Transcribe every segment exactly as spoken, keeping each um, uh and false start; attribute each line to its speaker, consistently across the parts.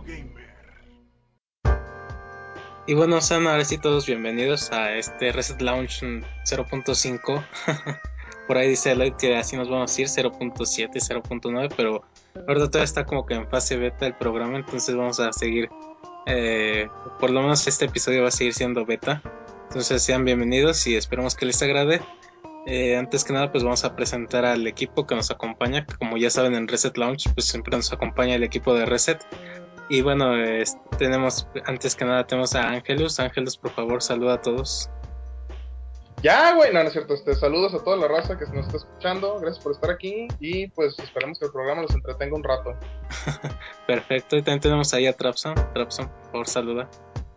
Speaker 1: Y bueno, sean ahora sí todos bienvenidos a este Reset Launch cero punto cinco. Por ahí dice Eloy que así nos vamos a ir cero punto siete, cero punto nueve, pero ahorita todavía está como que en fase beta el programa, entonces vamos a seguir, eh, por lo menos este episodio va a seguir siendo beta. Entonces sean bienvenidos y esperemos que les agrade. Eh, antes que nada pues vamos a presentar al equipo que nos acompaña, que como ya saben en Reset Launch pues siempre nos acompaña el equipo de Reset. Y bueno, eh, tenemos, antes que nada tenemos a Ángelus. Ángelus, por favor, saluda a todos.
Speaker 2: Ya, güey, no, no es cierto. Este, saludos a toda la raza que nos está escuchando. Gracias por estar aquí. Y pues esperemos que el programa los entretenga un rato.
Speaker 1: Perfecto. Y también tenemos ahí a Trapson. Trapson, por favor, saluda.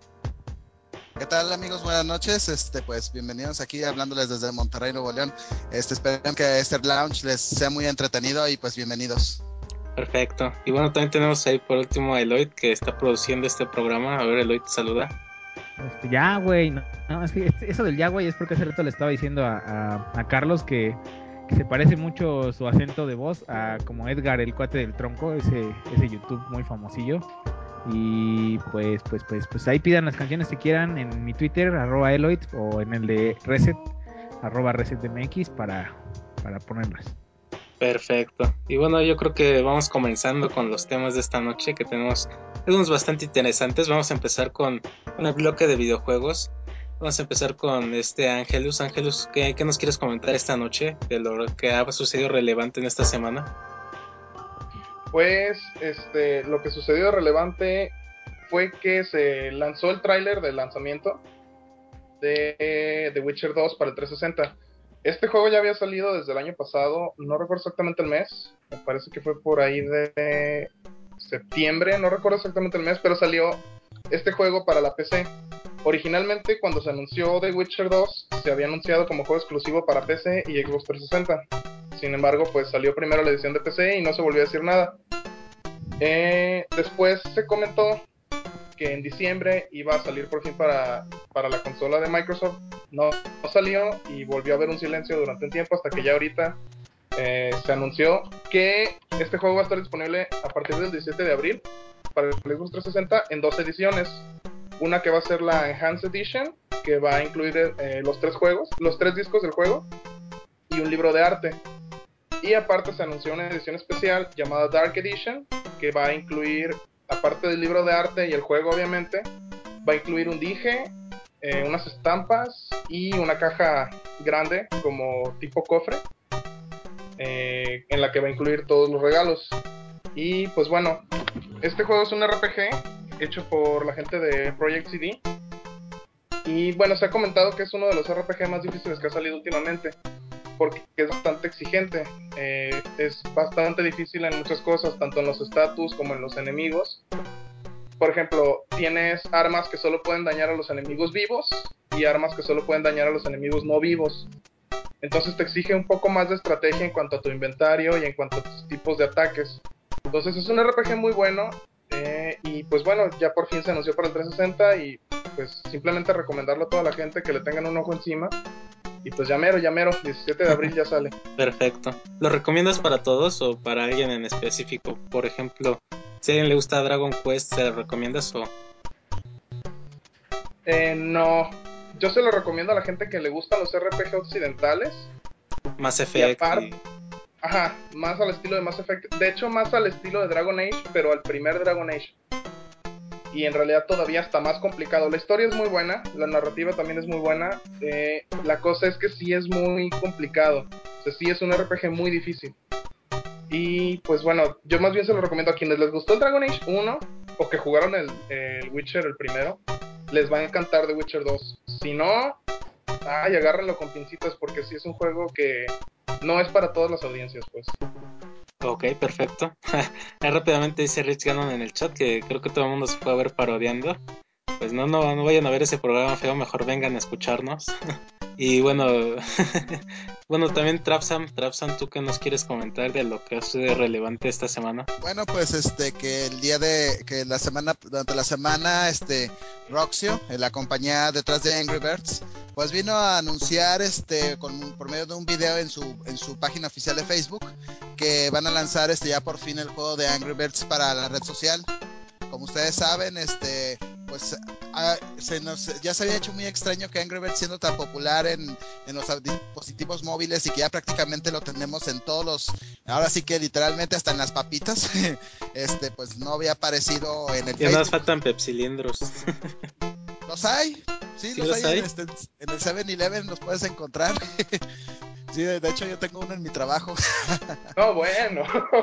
Speaker 3: ¿Qué tal, amigos? Buenas noches. Este, pues bienvenidos aquí hablándoles desde Monterrey, Nuevo León. Este, espero que este launch les sea muy entretenido y pues bienvenidos.
Speaker 1: Perfecto. Y bueno, también tenemos ahí por último a Eloy, que está produciendo este programa. A ver, Eloy, te saluda.
Speaker 4: Este, ya, güey. No, no, es que eso del ya, güey, es porque hace rato le estaba diciendo a, a, a Carlos que, que se parece mucho su acento de voz a como Edgar, el cuate del tronco, ese, ese YouTube muy famosillo. Y pues, pues, pues, pues ahí pidan las canciones que quieran en mi Twitter, arroba Eloyd, o en el de Reset, arroba ResetMX para, para ponerlas.
Speaker 1: Perfecto. Y bueno, yo creo que vamos comenzando con los temas de esta noche, que tenemos algunos bastante interesantes. Vamos a empezar con, con el bloque de videojuegos. Vamos a empezar con este Ángelus. Ángelus, ¿qué, ¿qué nos quieres comentar esta noche de lo que ha sucedido relevante en esta semana?
Speaker 2: Pues, este, lo que sucedió relevante fue que se lanzó el tráiler del lanzamiento de The Witcher dos para el trescientos sesenta. Este juego ya había salido desde el año pasado, no recuerdo exactamente el mes, me parece que fue por ahí de septiembre, no recuerdo exactamente el mes, pero salió este juego para la P C. Originalmente, cuando se anunció The Witcher dos, se había anunciado como juego exclusivo para P C y Xbox trescientos sesenta. Sin embargo, pues salió primero la edición de P C y no se volvió a decir nada. Eh, después se comentó que en diciembre iba a salir por fin para, para la consola de Microsoft. No, no salió y volvió a haber un silencio durante un tiempo hasta que ya ahorita eh, se anunció que este juego va a estar disponible a partir del diecisiete de abril para el Xbox trescientos sesenta en dos ediciones. Una que va a ser la Enhanced Edition, que va a incluir eh, los tres juegos, los tres discos del juego y un libro de arte. Y aparte se anunció una edición especial llamada Dark Edition, que va a incluir, aparte del libro de arte y el juego obviamente, va a incluir un dije, eh, unas estampas y una caja grande como tipo cofre, eh, en la que va a incluir todos los regalos. Y pues bueno, este juego es un R P G hecho por la gente de Project C D. Y bueno, se ha comentado que es uno de los R P G más difíciles que ha salido últimamente, porque es bastante exigente. Eh, es bastante difícil en muchas cosas, tanto en los status como en los enemigos. Por ejemplo, tienes armas que solo pueden dañar a los enemigos vivos y armas que solo pueden dañar a los enemigos no vivos. Entonces te exige un poco más de estrategia en cuanto a tu inventario y en cuanto a tus tipos de ataques. Entonces es un R P G muy bueno, eh, y pues bueno, ya por fin se anunció para el trescientos sesenta y pues simplemente recomendarlo a toda la gente que le tengan un ojo encima. Y pues ya mero, ya mero, diecisiete de abril ya sale.
Speaker 1: Perfecto. ¿Lo recomiendas para todos o para alguien en específico? Por ejemplo, si a alguien le gusta Dragon Quest, ¿se lo recomiendas o...?
Speaker 2: Eh, no, yo se lo recomiendo a la gente que le gustan los R P G occidentales.
Speaker 1: Mass
Speaker 2: Y
Speaker 1: Effect
Speaker 2: aparte,
Speaker 1: y...
Speaker 2: ajá, más al estilo de Mass Effect. De hecho, más al estilo de Dragon Age, pero al primer Dragon Age. Y en realidad todavía está más complicado. La historia es muy buena, la narrativa también es muy buena. Eh, la cosa es que sí es muy complicado. O sea, sí es un R P G muy difícil. Y pues bueno, yo más bien se lo recomiendo a quienes les gustó el Dragon Age uno o que jugaron el, el Witcher el primero. Les va a encantar The Witcher dos. Si no, ay, agárrenlo con pincitas porque sí es un juego que no es para todas las audiencias, pues.
Speaker 1: Ok, perfecto. Ahí rápidamente dice Rich Gannon en el chat que creo que todo el mundo se fue a ver parodiando. Pues no, no, no vayan a ver ese programa feo, mejor vengan a escucharnos. Y bueno, bueno, también Trapsam, Trapsam, ¿tú qué nos quieres comentar de lo que ha sido relevante esta semana?
Speaker 3: Bueno, pues este que el día de que la semana durante la semana este Roxio, eh, la compañía detrás de Angry Birds, pues vino a anunciar este con por medio de un video en su en su página oficial de Facebook que van a lanzar este ya por fin el juego de Angry Birds para la red social. como ustedes saben, este, pues ah, se nos, ya se había hecho muy extraño que Angry Birds, siendo tan popular en, en los dispositivos móviles y que ya prácticamente lo tenemos en todos los, ahora sí que literalmente hasta en las papitas, este, pues no había aparecido en el
Speaker 1: Ya nos
Speaker 3: Facebook.
Speaker 1: faltan pepsilindros.
Speaker 3: Los hay, sí,
Speaker 1: ¿Sí
Speaker 3: los,
Speaker 1: los
Speaker 3: hay,
Speaker 1: hay?
Speaker 3: En, este, en el seven eleven los puedes encontrar. Sí, de hecho yo tengo uno en mi trabajo.
Speaker 2: No, bueno.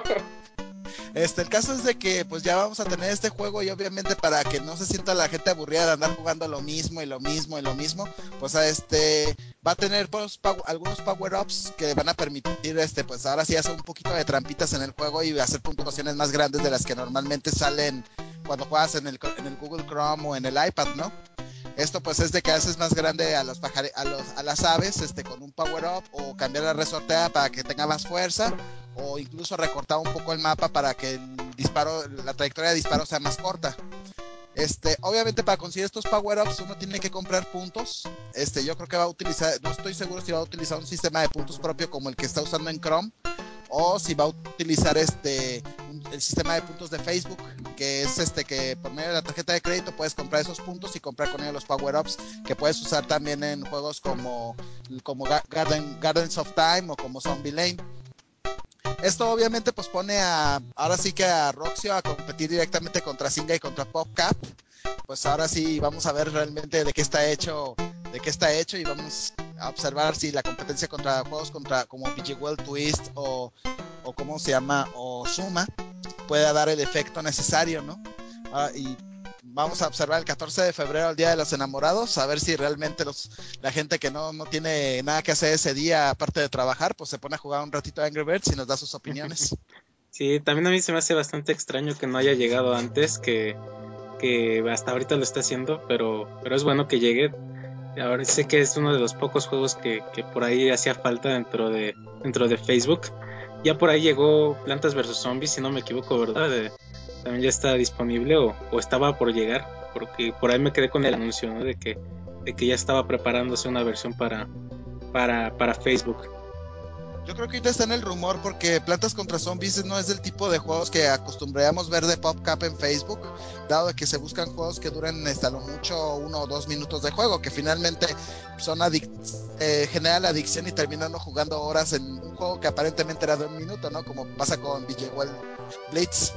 Speaker 3: Este, el caso es de que pues ya vamos a tener este juego, y obviamente para que no se sienta la gente aburrida de andar jugando lo mismo y lo mismo y lo mismo, pues a este va a tener pues, pow- algunos power-ups que van a permitir, este, pues ahora sí hacer un poquito de trampitas en el juego y hacer puntuaciones más grandes de las que normalmente salen cuando juegas en el, en el Google Chrome o en el iPad, ¿no? Esto pues es de que haces más grande a los pajare a, los, a las aves, este, con un power up, o cambiar la resortea para que tenga más fuerza, o incluso recortar un poco el mapa para que el disparo, la trayectoria de disparo sea más corta. Este, obviamente para conseguir estos power ups uno tiene que comprar puntos. Este, yo creo que va a utilizar, no estoy seguro si va a utilizar un sistema de puntos propio como el que está usando en Chrome, o si va a utilizar este el sistema de puntos de Facebook, que es este que por medio de la tarjeta de crédito puedes comprar esos puntos y comprar con ellos los power-ups, que puedes usar también en juegos como, como Garden, Gardens of Time o como Zombie Lane. Esto obviamente pues pone a, ahora sí que a Roxio a competir directamente contra Zynga y contra PopCap. Pues ahora sí vamos a ver realmente de qué está hecho, de qué está hecho, y vamos a observar si la competencia contra juegos contra como B G Well Twist o, o cómo se llama, o Suma, pueda dar el efecto necesario, ¿no? Ah, y vamos a observar el catorce de febrero, el Día de los Enamorados, a ver si realmente los, la gente que no, no tiene nada que hacer ese día, aparte de trabajar, pues se pone a jugar un ratito a Angry Birds y nos da sus opiniones.
Speaker 1: Sí, también a mí se me hace bastante extraño que no haya llegado antes, que, que hasta ahorita lo está haciendo, pero, pero es bueno que llegue. Ahora sé que es uno de los pocos juegos que, que por ahí hacía falta dentro de, dentro de Facebook. Ya por ahí llegó Plantas versus Zombies, si no me equivoco, ¿verdad? De, también ya está disponible o, o estaba por llegar, porque por ahí me quedé con el anuncio, ¿no? De que, de que ya estaba preparándose una versión para, para, para Facebook.
Speaker 3: Yo creo que ahorita está en el rumor porque Plantas contra Zombies no es del tipo de juegos que acostumbraríamos ver de PopCap en Facebook, dado que se buscan juegos que duran hasta lo mucho uno o dos minutos de juego, que finalmente son adic eh, generan la adicción y terminando jugando horas en un juego que aparentemente era de un minuto, ¿no? Como pasa con V G Well Blitz.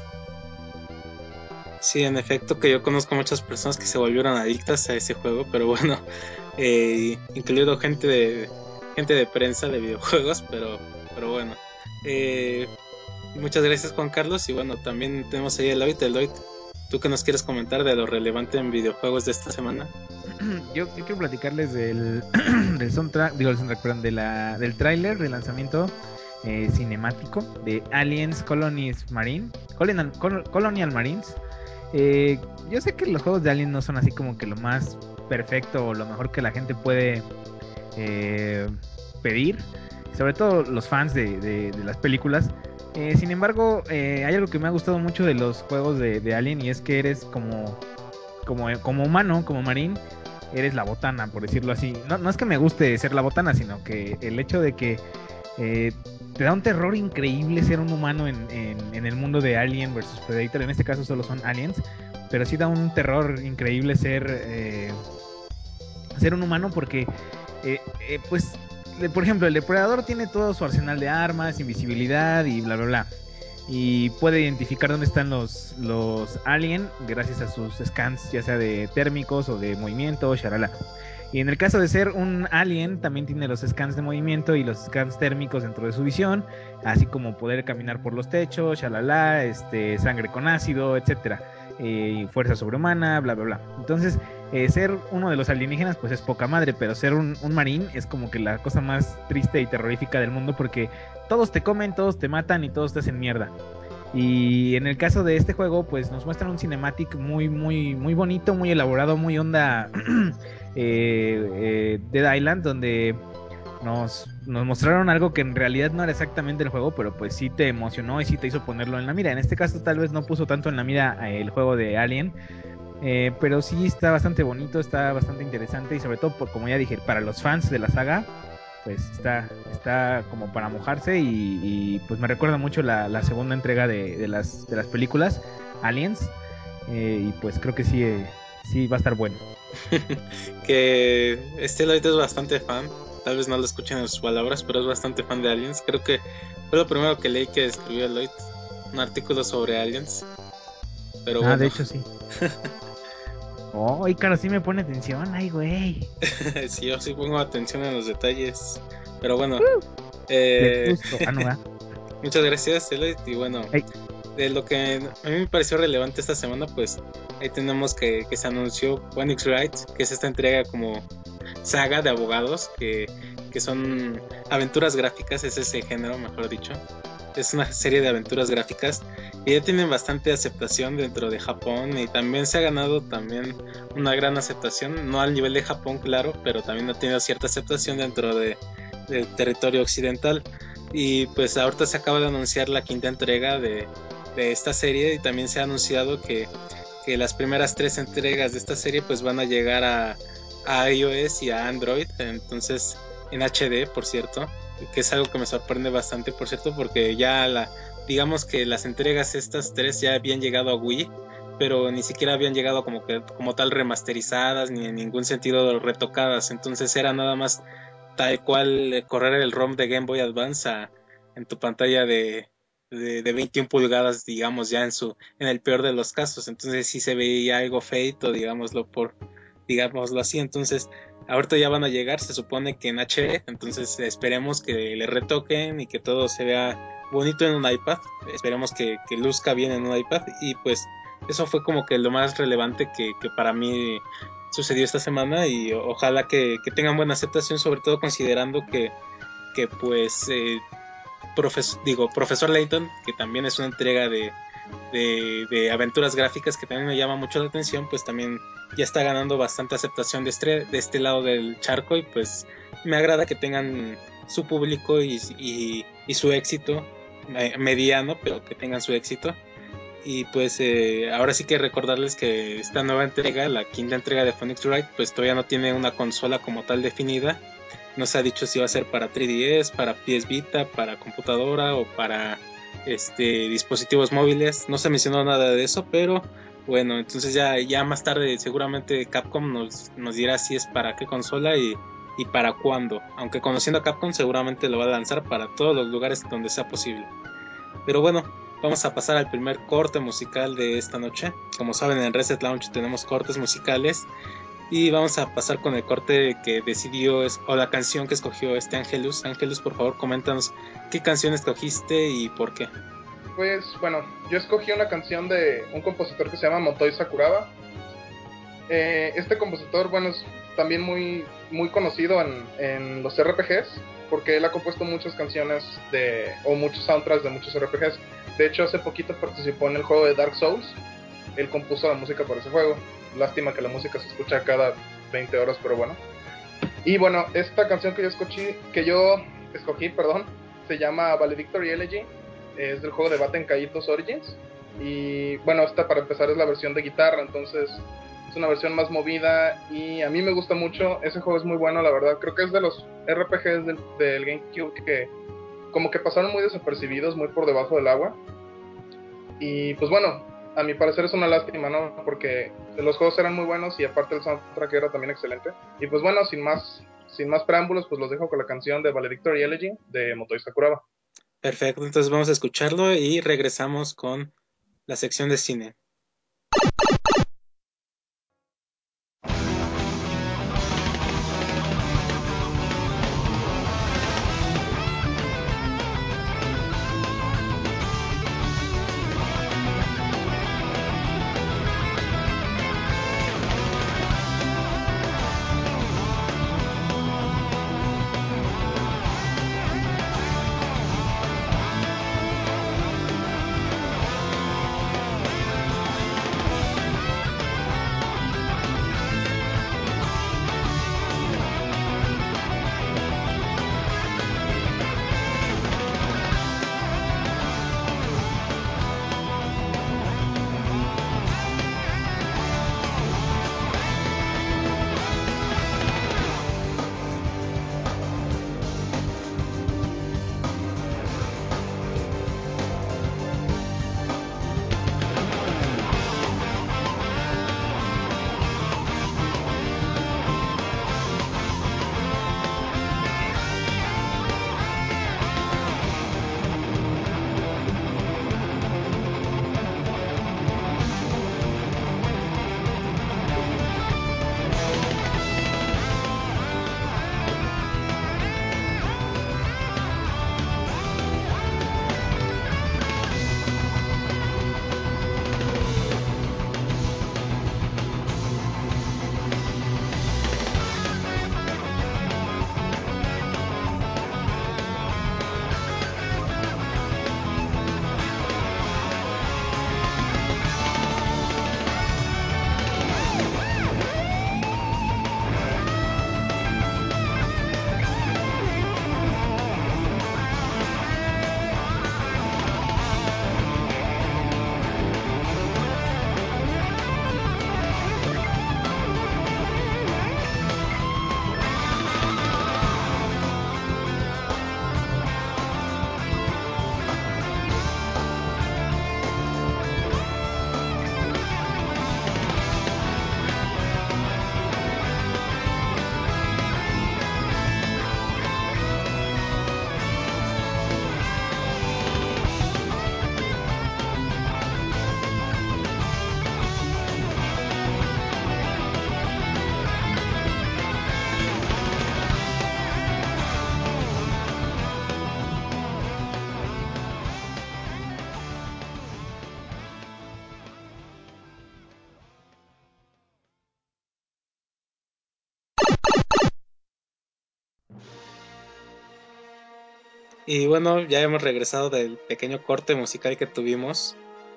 Speaker 1: Sí, en efecto, que yo conozco muchas personas que se volvieron adictas a ese juego, pero bueno, eh, incluido gente de gente de prensa de videojuegos, pero, pero bueno. Eh, muchas gracias, Juan Carlos, y bueno, también tenemos ahí el Lloyd. El Lloyd, ¿tú qué nos quieres comentar de lo relevante en videojuegos de esta semana?
Speaker 4: Yo, yo quiero platicarles del, del soundtrack, digo, el soundtrack, perdón, de la, del tráiler de lanzamiento eh, cinemático de Aliens Colonies Marine, Colonial, Colonial Marines. Eh, yo sé que los juegos de Alien no son así como que lo más perfecto o lo mejor que la gente puede eh, pedir, sobre todo los fans de, de, de las películas. Eh, sin embargo, eh, hay algo que me ha gustado mucho de los juegos de, de Alien, y es que eres como, como, como humano, como marín, eres la botana, por decirlo así. No, no es que me guste ser la botana, sino que el hecho de que eh, te da un terror increíble ser un humano en, en, en el mundo de Alien versus Predator. En este caso solo son aliens, pero sí da un terror increíble ser, eh, ser un humano porque, eh, eh, pues, de, por ejemplo, el depredador tiene todo su arsenal de armas, invisibilidad y bla, bla, bla. Y puede identificar dónde están los, los alien gracias a sus scans, ya sea de térmicos o de movimiento, sharala. Y en el caso de ser un alien, también tiene los scans de movimiento y los scans térmicos dentro de su visión, así como poder caminar por los techos, shalala, este, sangre con ácido, etcétera. Eh, fuerza sobrehumana, bla, bla, bla. Entonces, eh, ser uno de los alienígenas, pues es poca madre, pero ser un, un marín es como que la cosa más triste y terrorífica del mundo, porque todos te comen, todos te matan y todos te hacen mierda. Y en el caso de este juego, pues nos muestran un cinematic muy, muy, muy bonito, muy elaborado, muy onda eh, eh, Dead Island, donde nos, nos mostraron algo que en realidad no era exactamente el juego, pero pues sí te emocionó y sí te hizo ponerlo en la mira. En este caso tal vez no puso tanto en la mira eh, el juego de Alien, eh, pero sí está bastante bonito, está bastante interesante, y sobre todo, por, como ya dije, para los fans de la saga, pues está, está como para mojarse, y, y pues me recuerda mucho la, la segunda entrega de, de, las, de las películas Aliens. Eh, y pues creo que sí, eh, sí va a estar bueno.
Speaker 1: Que este Lloyd es bastante fan, tal vez no lo escuchen en sus palabras, pero es bastante fan de Aliens. Creo que fue lo primero que leí que escribió Lloyd, un artículo sobre Aliens. Pero
Speaker 4: Ah,
Speaker 1: bueno,
Speaker 4: de hecho sí. Oh, y cara, sí me pone atención, ay, güey.
Speaker 1: sí, yo sí pongo atención en los detalles. Pero bueno,
Speaker 4: Le
Speaker 1: eh,
Speaker 4: gusto. Ah, no, ¿verdad?
Speaker 1: muchas gracias, Lloyd. Y bueno,
Speaker 4: Ey,
Speaker 1: de lo que a mí me pareció relevante esta semana, pues ahí tenemos que, que se anunció Phoenix Wright, que es esta entrega como saga de abogados que, que son aventuras gráficas, es ese género, mejor dicho. Es una serie de aventuras gráficas y ya tienen bastante aceptación dentro de Japón y también se ha ganado también una gran aceptación, no al nivel de Japón, claro, pero también ha tenido cierta aceptación dentro de, del territorio occidental. Y pues ahorita se acaba de anunciar la quinta entrega de, de esta serie y también se ha anunciado que, que las primeras tres entregas de esta serie pues van a llegar a, a iOS y a Android, entonces en H D, por cierto, que es algo que me sorprende bastante, por cierto, porque ya la, digamos que las entregas estas tres ya habían llegado a Wii, pero ni siquiera habían llegado como que como tal remasterizadas ni en ningún sentido retocadas, entonces era nada más tal cual correr el ROM de Game Boy Advance a, en tu pantalla de, de, de veintiuna pulgadas, digamos, ya en su en el peor de los casos, entonces sí se veía algo feito, digámoslo por digámoslo así, entonces ahorita ya van a llegar, se supone que en H D, entonces esperemos que le retoquen y que todo se vea bonito en un iPad, esperemos que, que luzca bien en un iPad y pues eso fue como que lo más relevante que, que para mí sucedió esta semana y ojalá que, que tengan buena aceptación, sobre todo considerando que, que pues eh, profes, digo, Profesor Layton, que también es una entrega de, de, de aventuras gráficas que también me llama mucho la atención, pues también ya está ganando bastante aceptación de este, de este lado del charco y pues me agrada que tengan su público y, y, y su éxito eh, mediano, pero que tengan su éxito. Y pues eh, ahora sí que recordarles que esta nueva entrega, la quinta entrega de Phoenix Wright, pues todavía no tiene una consola como tal definida. No se ha dicho si va a ser para tres D S, para P S Vita, para computadora o para este dispositivos móviles. No se mencionó nada de eso, pero bueno, entonces ya, ya más tarde seguramente Capcom nos, nos dirá si es para qué consola y, y para cuándo. Aunque conociendo a Capcom seguramente lo va a lanzar para todos los lugares donde sea posible. Pero bueno, vamos a pasar al primer corte musical de esta noche. Como saben, en Reset Lounge tenemos cortes musicales. Y vamos a pasar con el corte que decidió, o la canción que escogió este Angelus. Angelus, por favor, coméntanos qué canción escogiste y por qué.
Speaker 2: Pues bueno, yo escogí una canción de un compositor que se llama Motoi Sakuraba. Eh, este compositor, bueno, es también muy, muy conocido en, en los R P Gs, porque él ha compuesto muchas canciones de, o muchos soundtracks de muchos R P Gs. De hecho, hace poquito participó en el juego de Dark Souls. Él compuso la música para ese juego. Lástima que la música se escucha cada veinte horas, pero bueno. Y bueno, esta canción que yo escogí, que yo escogí, perdón, se llama Valedictory Elegy. Es del juego de Baten Kaitos Origins. Y bueno, esta para empezar es la versión de guitarra, entonces es una versión más movida y a mí me gusta mucho. Ese juego es muy bueno, la verdad. Creo que es de los R P Gs del, del GameCube que como que pasaron muy desapercibidos, muy por debajo del agua. Y pues bueno, a mi parecer es una lástima, ¿no? Porque los juegos eran muy buenos y aparte el soundtrack era también excelente. Y pues bueno, sin más, sin más preámbulos, pues los dejo con la canción de Valedictory Elegy de Motoi Sakuraba.
Speaker 1: Perfecto, entonces vamos a escucharlo y regresamos con la sección de cine. Y bueno, ya hemos regresado del pequeño corte musical que tuvimos.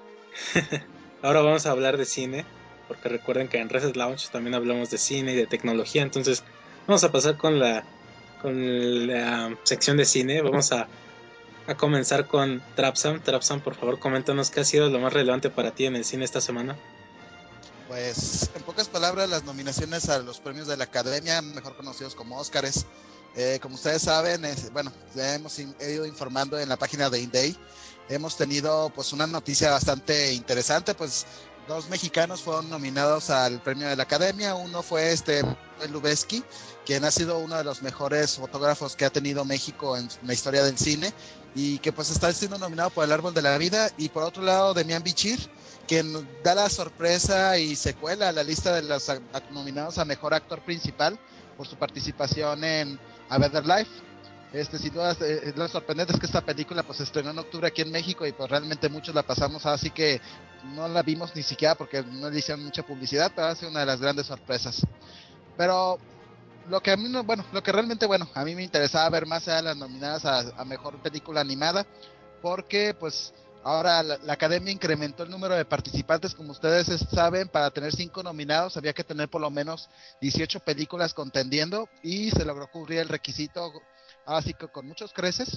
Speaker 1: Ahora vamos a hablar de cine, porque recuerden que en Reset Lounge también hablamos de cine y de tecnología. Entonces vamos a pasar con la, con la sección de cine. Vamos a, a comenzar con Trapsam. Trapsam, por favor, coméntanos qué ha sido lo más relevante para ti en el cine esta semana.
Speaker 3: Pues, en pocas palabras, las nominaciones a los premios de la Academia, mejor conocidos como Óscares. Eh, como ustedes saben, es, bueno, ya hemos in, ido informando en la página de Inday. Hemos tenido pues una noticia bastante interesante, pues dos mexicanos fueron nominados al premio de la Academia. Uno fue este Lubezki, quien ha sido uno de los mejores fotógrafos que ha tenido México en la historia del cine y que pues está siendo nominado por El Árbol de la Vida. Y por otro lado, Demián Bichir, quien da la sorpresa y se cuela a la lista de los nominados a Mejor Actor Principal por su participación en A Better Life. Este, sin duda, eh, lo sorprendente es que esta película pues se estrenó en octubre aquí en México y pues realmente muchos la pasamos, así que no la vimos ni siquiera porque no le hicieron mucha publicidad, pero ha sido una de las grandes sorpresas. Pero lo que a mí no, bueno, lo que realmente, bueno, a mí me interesaba ver más eran las nominadas a, a Mejor Película Animada, porque pues ahora la, la Academia incrementó el número de participantes, como ustedes saben, para tener cinco nominados había que tener por lo menos dieciocho películas contendiendo y se logró cubrir el requisito, así que con muchos creces.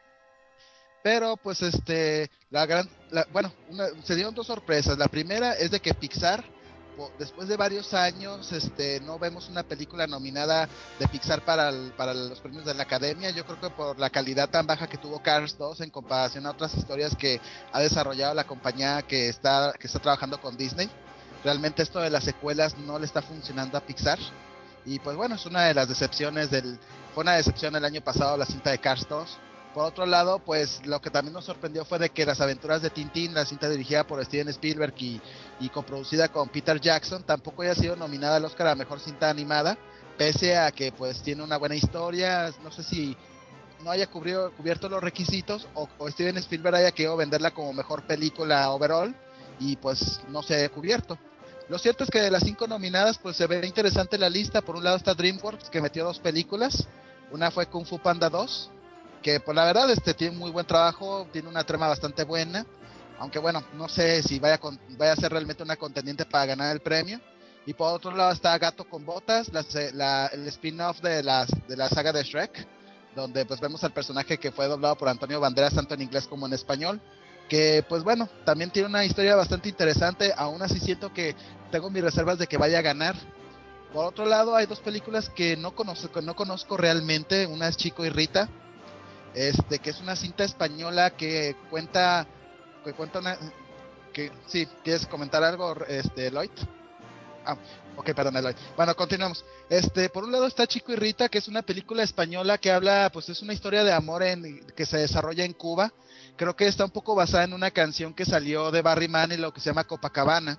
Speaker 3: Pero pues este, la gran, la, bueno, una, se dieron dos sorpresas. La primera es de que Pixar, po, después de varios años, este, no vemos una película nominada de Pixar para, el, para los premios de la Academia. Yo creo que por la calidad tan baja que tuvo Cars dos en comparación a otras historias que ha desarrollado la compañía que está, que está trabajando con Disney. Realmente esto de las secuelas no le está funcionando a Pixar. Y pues bueno, es una de las decepciones del, fue una decepción el año pasado la cinta de Cars dos. Por otro lado, pues lo que también nos sorprendió fue de que Las Aventuras de Tintín, la cinta dirigida por Steven Spielberg y, y coproducida con Peter Jackson, tampoco haya sido nominada al Oscar a Mejor Cinta Animada, pese a que pues tiene una buena historia. No sé si no haya cubrido, cubierto los requisitos o, o Steven Spielberg haya querido venderla como mejor película overall y pues no se haya cubierto. Lo cierto es que de las cinco nominadas pues se ve interesante la lista. Por un lado está DreamWorks, que metió dos películas. Una fue Kung Fu Panda dos, que por la verdad este tiene muy buen trabajo, tiene una trama bastante buena, aunque bueno, no sé si vaya, con, vaya a ser realmente una contendiente para ganar el premio. Y por otro lado está Gato con Botas, la, la, el spin-off de la, de la saga de Shrek, donde pues vemos al personaje que fue doblado por Antonio Banderas tanto en inglés como en español, que pues bueno, también tiene una historia bastante interesante. Aún así siento que tengo mis reservas de que vaya a ganar. Por otro lado hay dos películas que no conozco, que no conozco realmente. Una es Chico y Rita, este, que es una cinta española que cuenta, que cuenta una, que, sí, ¿quieres comentar algo, este, Lloyd? Ah, ok, perdón, Eloy. Bueno, continuamos. Este, por un lado está Chico y Rita, que es una película española que habla, pues es una historia de amor en, que se desarrolla en Cuba. Creo que está un poco basada en una canción que salió de Barry Manilow que se llama Copacabana.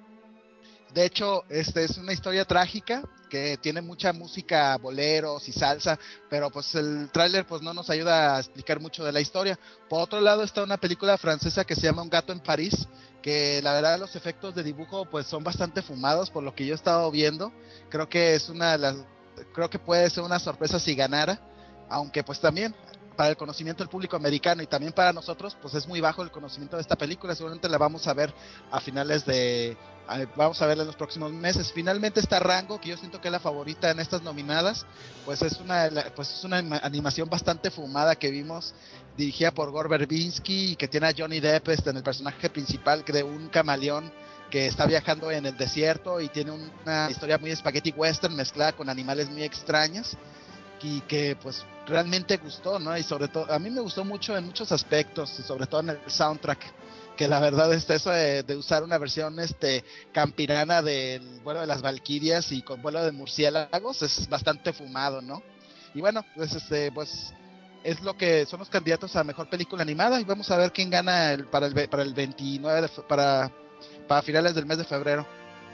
Speaker 3: De hecho, este es una historia trágica que tiene mucha música, boleros y salsa, pero pues el tráiler pues no nos ayuda a explicar mucho de la historia. Por otro lado está una película francesa que se llama Un gato en París, que la verdad los efectos de dibujo pues son bastante fumados por lo que yo he estado viendo. Creo que es una de las, creo que puede ser una sorpresa si ganara, aunque pues también para el conocimiento del público americano y también para nosotros pues es muy bajo el conocimiento de esta película. Seguramente la vamos a ver a finales de vamos a verla en los próximos meses. Finalmente está Rango, que yo siento que es la favorita en estas nominadas, pues es una, pues es una animación bastante fumada que vimos, dirigida por Gore Verbinski y que tiene a Johnny Depp este, en el personaje principal de un camaleón que está viajando en el desierto y tiene una historia muy spaghetti western mezclada con animales muy extrañas y que pues realmente gustó, ¿no? Y sobre todo, a mí me gustó mucho en muchos aspectos, sobre todo en el soundtrack, que la verdad es eso de, de usar una versión este campirana del vuelo de las Valquirias y con vuelo de murciélagos es bastante fumado, ¿no? Y bueno, pues este, pues es lo que son los candidatos a mejor película animada y vamos a ver quién gana el, para el para el veintinueve de, para para finales del mes de febrero.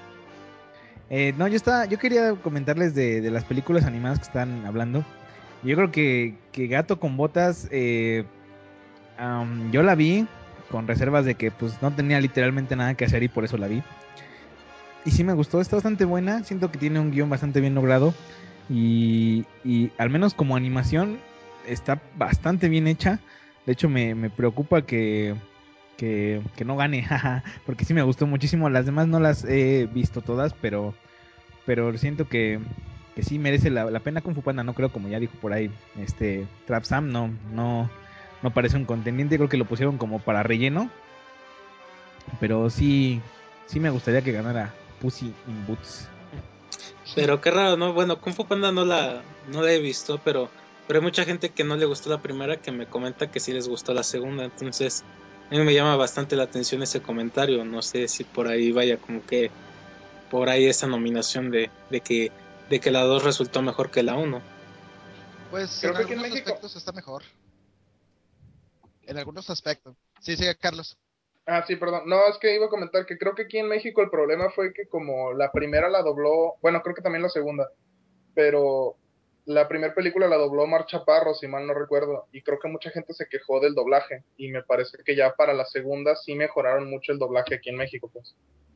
Speaker 4: Eh, no, yo estaba, yo quería comentarles de, de las películas animadas que están hablando. Yo creo que, que Gato con Botas, eh, um, yo la vi con reservas de que pues no tenía literalmente nada que hacer y por eso la vi. Y sí me gustó, está bastante buena, siento que tiene un guión bastante bien logrado y, y al menos como animación está bastante bien hecha. De hecho, me, me preocupa que, que, que no gane, porque sí me gustó muchísimo. Las demás no las he visto todas, pero, pero siento que, que sí merece la, la pena. Kung Fu Panda, no creo, como ya dijo por ahí, este Trap Sam, no, no, no parece un contendiente. Creo que lo pusieron como para relleno, pero sí, sí me gustaría que ganara Pussy in Boots.
Speaker 1: Pero qué raro, ¿no? Bueno, Kung Fu Panda no la, no la he visto, pero, pero hay mucha gente que no le gustó la primera que me comenta que sí les gustó la segunda. Entonces, a mí me llama bastante la atención ese comentario. No sé si por ahí vaya como que por ahí esa nominación de, de que de que la dos resultó mejor que la uno.
Speaker 3: Pues
Speaker 2: Creo
Speaker 3: en
Speaker 2: que aquí en
Speaker 3: algunos
Speaker 2: México.
Speaker 3: aspectos está mejor. En algunos aspectos. Sí, sí, Carlos.
Speaker 2: Ah, sí, perdón. No, es que iba a comentar que creo que aquí en México el problema fue que como la primera la dobló, bueno, creo que también la segunda, pero la primera película la dobló Omar Chaparro, si mal no recuerdo, y creo que mucha gente se quejó del doblaje, y me parece que ya para la segunda sí mejoraron mucho el doblaje aquí en México, pues.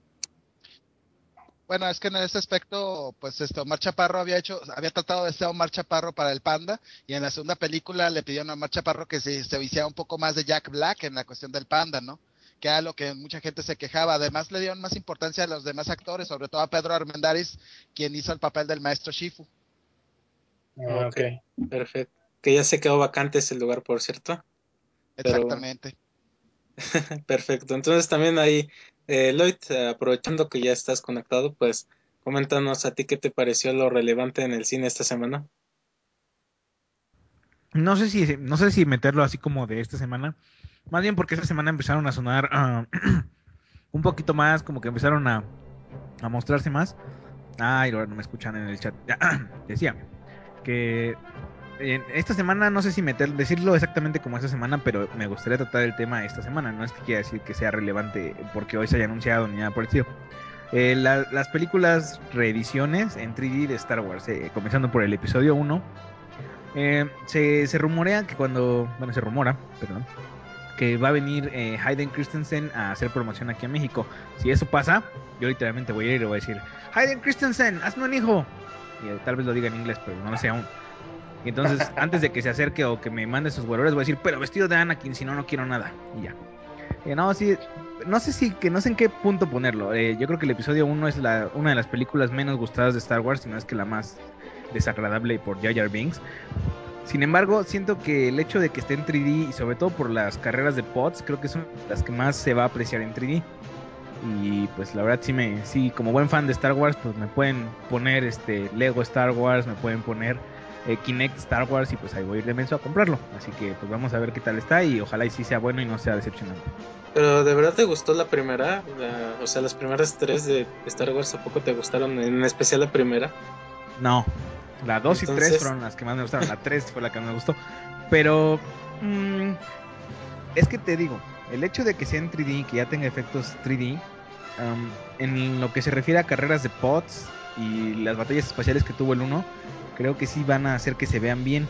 Speaker 3: Bueno, es que en ese aspecto, pues este Omar Chaparro había hecho, había tratado de ser Omar Chaparro para el Panda, y en la segunda película le pidieron a Omar Chaparro que se, se hiciera un poco más de Jack Black en la cuestión del Panda, ¿no? Que era lo que mucha gente se quejaba. Además le dieron más importancia a los demás actores, sobre todo a Pedro Armendáriz, quien hizo el papel del maestro Shifu.
Speaker 2: Ah,
Speaker 1: Ok,
Speaker 2: ok.
Speaker 1: perfecto. Que ya se quedó vacante ese lugar, por cierto. Pero
Speaker 3: Exactamente.
Speaker 1: perfecto. Entonces también ahí, eh, Lloyd, eh, aprovechando que ya estás conectado, pues coméntanos a ti qué te pareció lo relevante en el cine esta semana.
Speaker 4: No sé si, no sé si meterlo así como de esta semana. Más bien porque esta semana empezaron a sonar uh, un poquito más, como que empezaron a, a mostrarse más. Ay, ahora no me escuchan en el chat. Decía que en esta semana, no sé si meter, decirlo exactamente como esta semana, pero me gustaría tratar el tema esta semana. No es que quiera decir que sea relevante porque hoy se haya anunciado ni nada por el estilo. Eh, la, las películas reediciones en tres D de Star Wars, eh, comenzando por el episodio uno. Eh, se, se rumorea que cuando, bueno, se rumora, perdón, que va a venir eh, Hayden Christensen a hacer promoción aquí en México. Si eso pasa, yo literalmente voy a ir y voy a decir, Hayden Christensen, hazme un hijo. Y eh, tal vez lo diga en inglés, pero no lo sé aún. Y entonces, antes de que se acerque o que me mande sus guarores, voy a decir, pero vestido de Anakin, si no, no quiero nada. Y ya. Eh, no, sí, no sé si, que no sé en qué punto ponerlo. Eh, yo creo que el episodio uno es la, una de las películas menos gustadas de Star Wars, si no es que la más desagradable por Jar Jar Binks. Sin embargo, siento que el hecho de que esté en tres D y sobre todo por las carreras de pods, creo que son las que más se va a apreciar en tres D. Y pues la verdad sí me, sí, como buen fan de Star Wars, pues me pueden poner este Lego Star Wars, me pueden poner eh, Kinect Star Wars y pues ahí voy a ir de menso a comprarlo. Así que pues vamos a ver qué tal está y ojalá y sí sea bueno y no sea decepcionante.
Speaker 1: Pero ¿de verdad te gustó la primera? La- o sea, las primeras tres de Star Wars, ¿a poco te gustaron? En especial la primera.
Speaker 4: No, la dos y tres
Speaker 1: Entonces,
Speaker 4: fueron las que más me gustaron, la tres fue la que más me gustó. Pero mmm, es que te digo, el hecho de que sea en tres D, que ya tenga efectos tres D, um, en lo que se refiere a carreras de pods y las batallas espaciales que tuvo el uno, creo que sí van a hacer que se vean bien.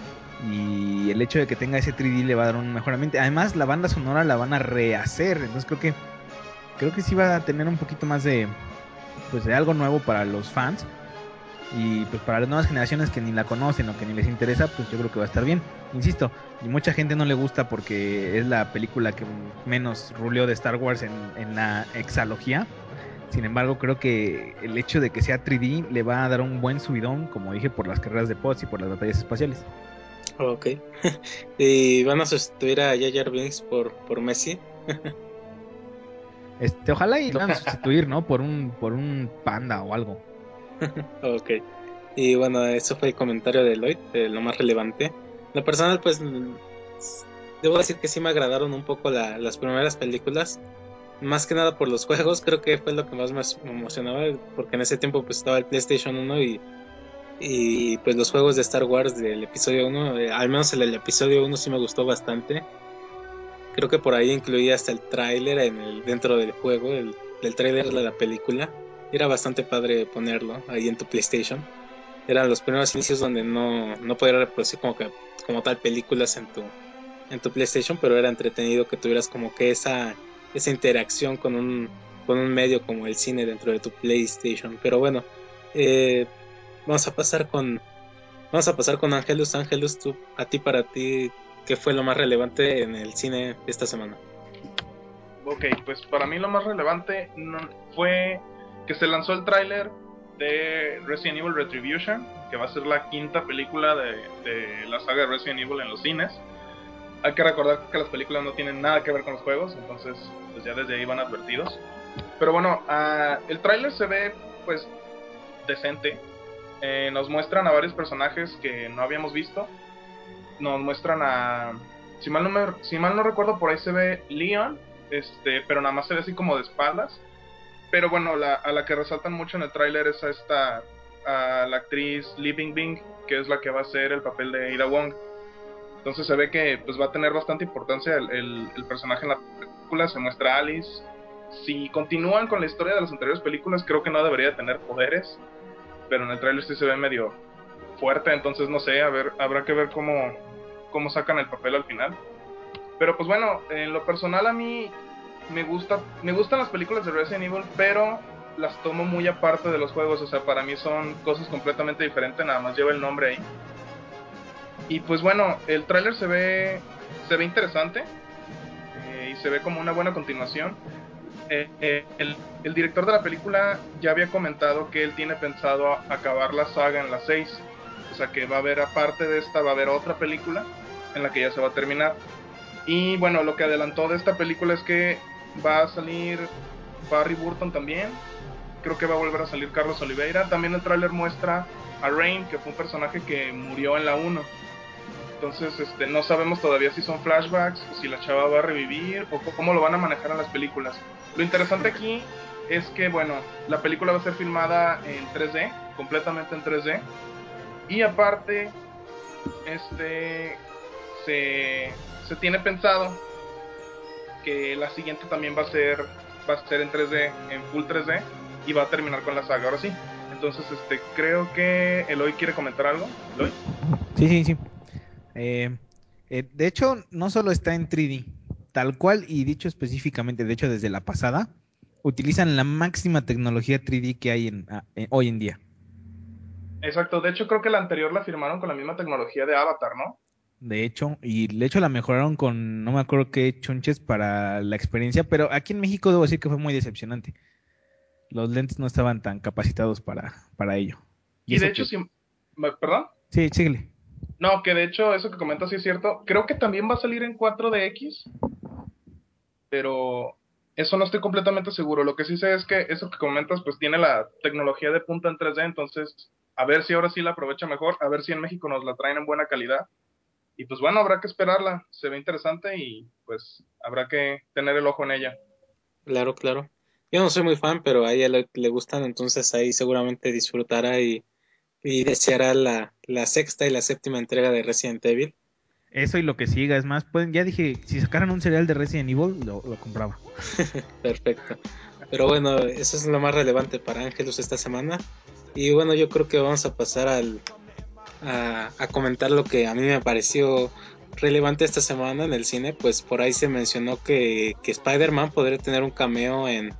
Speaker 4: Y el hecho de que tenga ese tres D le va a dar un mejor ambiente. Además, la banda sonora la van a rehacer. Entonces creo que creo que sí va a tener un poquito más de pues de algo nuevo para los fans. Y pues para las nuevas generaciones que ni la conocen o que ni les interesa, pues yo creo que va a estar bien. Insisto, y mucha gente no le gusta porque es la película que menos ruleó de Star Wars en, en la exalogía. Sin embargo, creo que el hecho de que sea tres D le va a dar un buen subidón, como dije, por las carreras de pods y por las batallas espaciales.
Speaker 1: ok. Y van a sustituir a Jar Jar Binks por, por Messi.
Speaker 4: Este, ojalá y lo van a sustituir, ¿no? Por un, por un panda o algo.
Speaker 1: Ok. Y bueno, eso fue el comentario de Lloyd, de lo más relevante. Lo personal, pues, mm, debo decir que sí me agradaron un poco la- las primeras películas. Más que nada por los juegos, creo que fue lo que más me me emocionaba, porque en ese tiempo pues estaba el PlayStation uno y, y pues los juegos de Star Wars del episodio uno, eh, al menos el del episodio uno sí me gustó bastante. Creo que por ahí incluía hasta el tráiler en el, dentro del juego, el, del tráiler de la película. Era bastante padre ponerlo ahí en tu PlayStation. Eran los primeros inicios donde no, no podía reproducir como que como tal películas en tu en tu PlayStation, pero era entretenido que tuvieras como que esa esa interacción con un con un medio como el cine dentro de tu PlayStation. Pero bueno, eh, vamos a pasar con Vamos a pasar con Angelus. Angelus, tú, a ti, para ti, ¿qué fue lo más relevante en el cine esta semana?
Speaker 2: Ok, pues para mí lo más relevante no, fue que se lanzó el tráiler de Resident Evil Retribution, que va a ser la quinta película de, de la saga de Resident Evil en los cines. Hay que recordar que las películas no tienen nada que ver con los juegos, entonces pues ya desde ahí van advertidos. Pero bueno, uh, el tráiler se ve pues decente. Eh, nos muestran a varios personajes que no habíamos visto. Nos muestran a... Si mal no, me, si mal no recuerdo, por ahí se ve Leon, este, pero nada más se ve así como de espaldas. Pero bueno, la, a la que resaltan mucho en el tráiler es a esta, a la actriz Li Bingbing, que es la que va a hacer el papel de Ada Wong. Entonces se ve que pues va a tener bastante importancia el, el, el personaje en la película. Se muestra a Alice. Si continúan con la historia de las anteriores películas, creo que no debería tener poderes, pero en el tráiler sí se ve medio fuerte, entonces no sé, a ver, habrá que ver cómo, cómo sacan el papel al final. Pero pues bueno, en lo personal a mí me gusta, me gustan las películas de Resident Evil, pero las tomo muy aparte de los juegos, o sea, para mí son cosas completamente diferentes, nada más lleva el nombre ahí. Y pues bueno, el tráiler se ve, se ve interesante, eh, y se ve como una buena continuación. Eh, eh, el, el director de la película ya había comentado que él tiene pensado acabar la saga en la seis, o sea que va a haber, aparte de esta, va a haber otra película en la que ya se va a terminar. Y bueno, lo que adelantó de esta película es que va a salir Barry Burton también, creo que va a volver a salir Carlos Oliveira. También el tráiler muestra a Rain, que fue un personaje que murió en la uno. Entonces este, no sabemos todavía si son flashbacks, o si la chava va a revivir, o cómo lo van a manejar en las películas. Lo interesante aquí es que, bueno, la película va a ser filmada en tres D, completamente en tres D. Y aparte, este, se, se tiene pensado que la siguiente también va a ser, va a ser en tres D, en full tres D, y va a terminar con la saga, ahora sí. Entonces, este, creo que Eloy quiere comentar algo. Eloy.
Speaker 4: Sí, sí, sí. Eh, eh, de hecho, no solo está en tres D, tal cual y dicho específicamente, de hecho desde la pasada, utilizan la máxima tecnología tres D que hay en, a- eh, hoy en día.
Speaker 2: Exacto, de hecho creo que la anterior la firmaron con la misma tecnología de Avatar, ¿no?
Speaker 4: De hecho, y de hecho la mejoraron con no me acuerdo qué chunches para la experiencia, pero aquí en México debo decir que fue muy decepcionante. Los lentes no estaban tan capacitados para, para ello. Y
Speaker 2: Y de
Speaker 4: eso
Speaker 2: hecho,
Speaker 4: que...
Speaker 2: si... ¿Perdón?
Speaker 4: Sí, síguele.
Speaker 2: No, que de hecho eso que comentas sí es cierto. Creo que también va a salir en cuatro D X, pero eso no estoy completamente seguro. Lo que sí sé es que eso que comentas pues tiene la tecnología de punta en tres D, entonces a ver si ahora sí la aprovecha mejor, a ver si en México nos la traen en buena calidad. Y pues bueno, habrá que esperarla, se ve interesante y pues habrá que tener el ojo en ella.
Speaker 1: Claro, claro. Yo no soy muy fan, pero a ella le, le gustan, entonces ahí seguramente disfrutará y, y deseará la, la sexta y la séptima entrega de Resident Evil.
Speaker 4: Eso y lo que siga, es más, pueden, ya dije, si sacaran un serial de Resident Evil, lo, lo compraba.
Speaker 1: Perfecto. Pero bueno, eso es lo más relevante para Angelus esta semana. Y bueno, yo creo que vamos a pasar al, a, a comentar lo que a mí me pareció relevante esta semana en el cine. Pues por ahí se mencionó que, que Spider-Man podría tener un cameo en,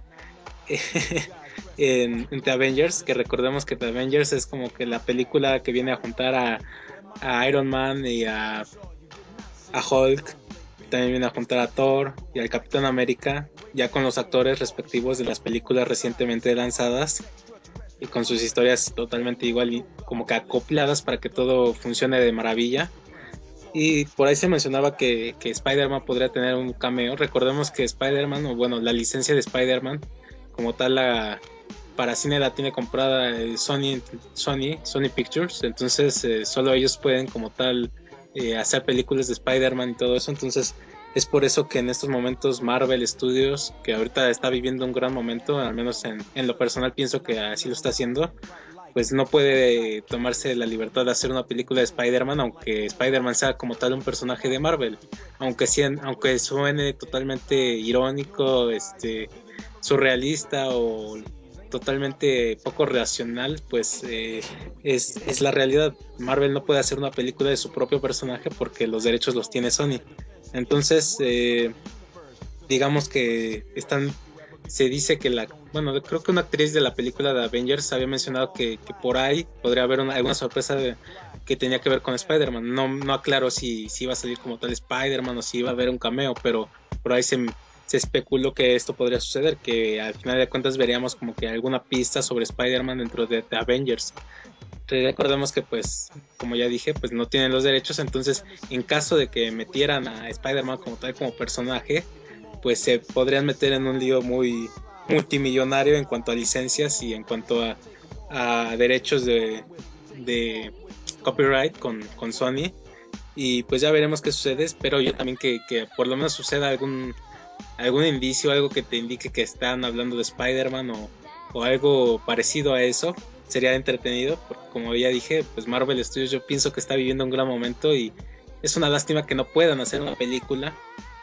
Speaker 1: en, en The Avengers, que recordemos que The Avengers es como que la película que viene a juntar a, a Iron Man y a, a Hulk, también viene a juntar a Thor y al Capitán América, ya con los actores respectivos de las películas recientemente lanzadas y con sus historias totalmente igual y como que acopladas para que todo funcione de maravilla. Y por ahí se mencionaba que, que Spider-Man podría tener un cameo. Recordemos que Spider-Man, o bueno, la licencia de Spider-Man, como tal, la, para cine la tiene comprada eh, Sony, Sony, Sony Pictures. Entonces, eh, solo ellos pueden, como tal, eh, hacer películas de Spider-Man y todo eso. Entonces, es por eso que en estos momentos Marvel Studios, que ahorita está viviendo un gran momento, al menos en, en lo personal pienso que así lo está haciendo, pues no puede tomarse la libertad de hacer una película de Spider-Man, aunque Spider-Man sea como tal un personaje de Marvel, aunque sea, aunque suene totalmente irónico, este, surrealista o totalmente poco racional, pues eh, es, es la realidad. Marvel no puede hacer una película de su propio personaje porque los derechos los tiene Sony. Entonces, eh, digamos que están se dice que la, bueno, creo que una actriz de la película de Avengers había mencionado que, que por ahí podría haber una, alguna sorpresa de, que tenía que ver con Spider-Man. No, no aclaro si, si iba a salir como tal Spider-Man o si iba a haber un cameo, pero por ahí se, se especuló que esto podría suceder, que al final de cuentas veríamos como que alguna pista sobre Spider-Man dentro de The Avengers. Recordemos que pues, como ya dije, pues no tienen los derechos, entonces en caso de que metieran a Spider-Man como tal como personaje, pues se podrían meter en un lío muy multimillonario en cuanto a licencias y en cuanto a, a derechos de, de copyright con, con Sony, y pues ya veremos qué sucede. Espero yo también que, que por lo menos suceda algún algún indicio, algo que te indique que están hablando de Spider-Man o, o algo parecido a eso. Sería entretenido, porque como ya dije, pues Marvel Studios yo pienso que está viviendo un gran momento y es una lástima que no puedan hacer una película,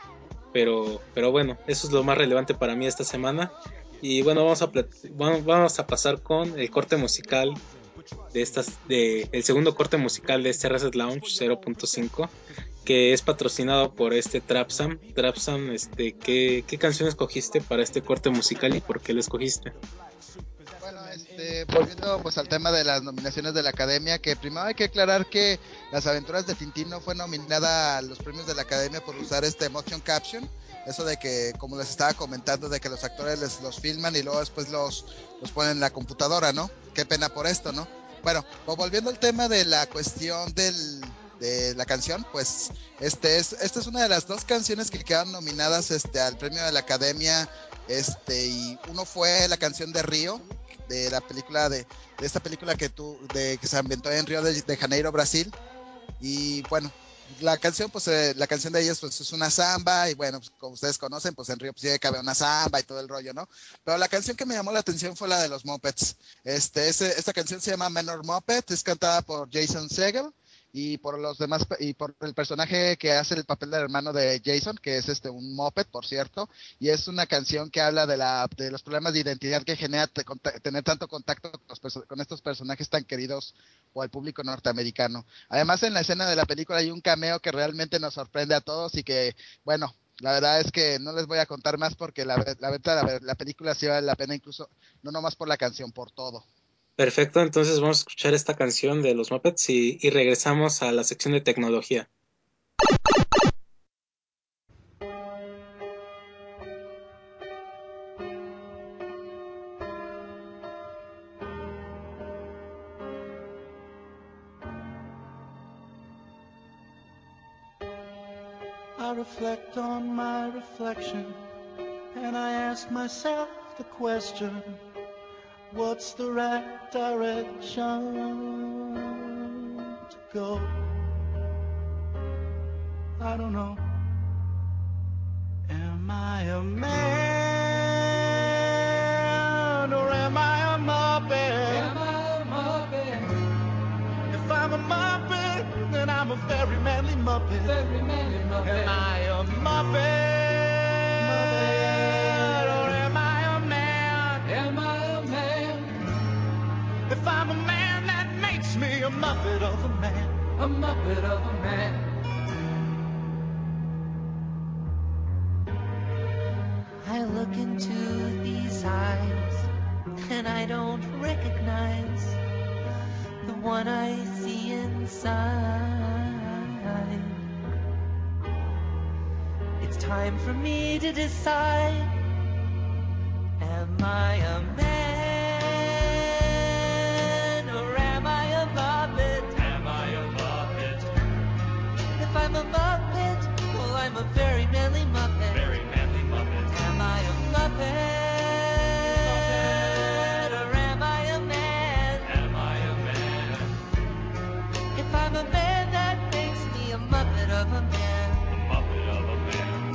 Speaker 1: pero, pero bueno, eso es lo más relevante para mí esta semana. Y bueno, vamos a, vamos, vamos a pasar con el corte musical de estas, de el segundo corte musical de este Reset Lounge cero punto cinco, que es patrocinado por este Trapsam. Trapsam, este, ¿qué, qué canción escogiste para este corte musical y por qué lo escogiste?
Speaker 3: Bueno, este, volviendo pues al tema de las nominaciones de la Academia, que primero hay que aclarar que Las Aventuras de Tintín no fue nominada a los premios de la Academia por usar este motion caption, eso de que, como les estaba comentando, de que los actores les, los filman y luego después los, los ponen en la computadora, ¿no? Qué pena por esto, ¿no? Bueno, pues volviendo al tema de la cuestión del, de la canción, pues este es, esta es una de las dos canciones que quedaron nominadas este, al premio de la Academia, este, y uno fue la canción de Río, de la película de, de esta película que tú de que se ambientó en Río de, de Janeiro, Brasil. Y bueno, la canción pues eh, la canción de ellos pues es una samba, y bueno, pues, como ustedes conocen, pues en Río pues, sí cabe una samba y todo el rollo, ¿no? Pero la canción que me llamó la atención fue la de los Muppets. Este, ese, esta canción se llama Menor Muppet, es cantada por Jason Segel y por los demás, y por el personaje que hace el papel del hermano de Jason, que es este un Muppet, por cierto, y es una canción que habla de la de los problemas de identidad que genera te, tener tanto contacto con, los, con estos personajes tan queridos por el público norteamericano. Además, en la escena de la película hay un cameo que realmente nos sorprende a todos y que, bueno, la verdad es que no les voy a contar más porque la, la, la, la película sí vale la pena, incluso no nomás por la canción, por todo.
Speaker 1: Perfecto, entonces vamos a escuchar esta canción de los Muppets y, y regresamos a la sección de tecnología.
Speaker 5: I reflect on my reflection, and I ask myself the question, what's the right direction to go? I don't know. Am I a man, or am I a Muppet? Am I a Muppet? If I'm a Muppet, then I'm a very manly Muppet. Very manly Muppet. Am I a Muppet? Muppet. Or am I a man? Am I a man? If I'm a man, that makes me a Muppet of a man. A Muppet of a man. I look into these eyes, and I don't recognize the one I see inside. It's time for me to decide. Am I a man, or am I a Muppet? Am I a Muppet? If I'm a Muppet, well, I'm a very manly Muppet. Very manly Muppet. Am I a Muppet, or am I a man? Am I a man? If I'm a man, that makes me a Muppet of a man. A Muppet of a man.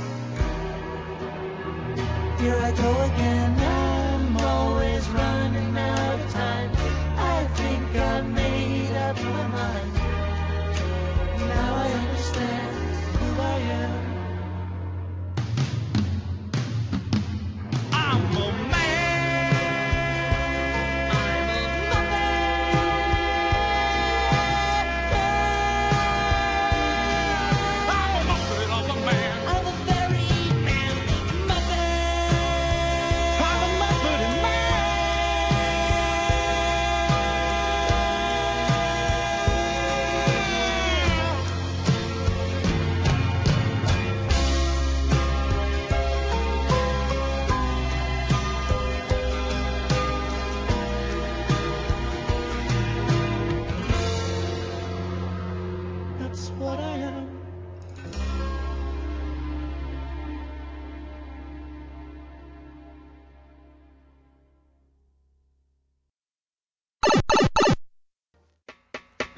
Speaker 5: Here I go again, I'm always running out of time. I think I made up my mind. Now I understand who I am. I'm a man. I'm a Muppet. I'm a Muppet of a man. I'm a very manly Muppet.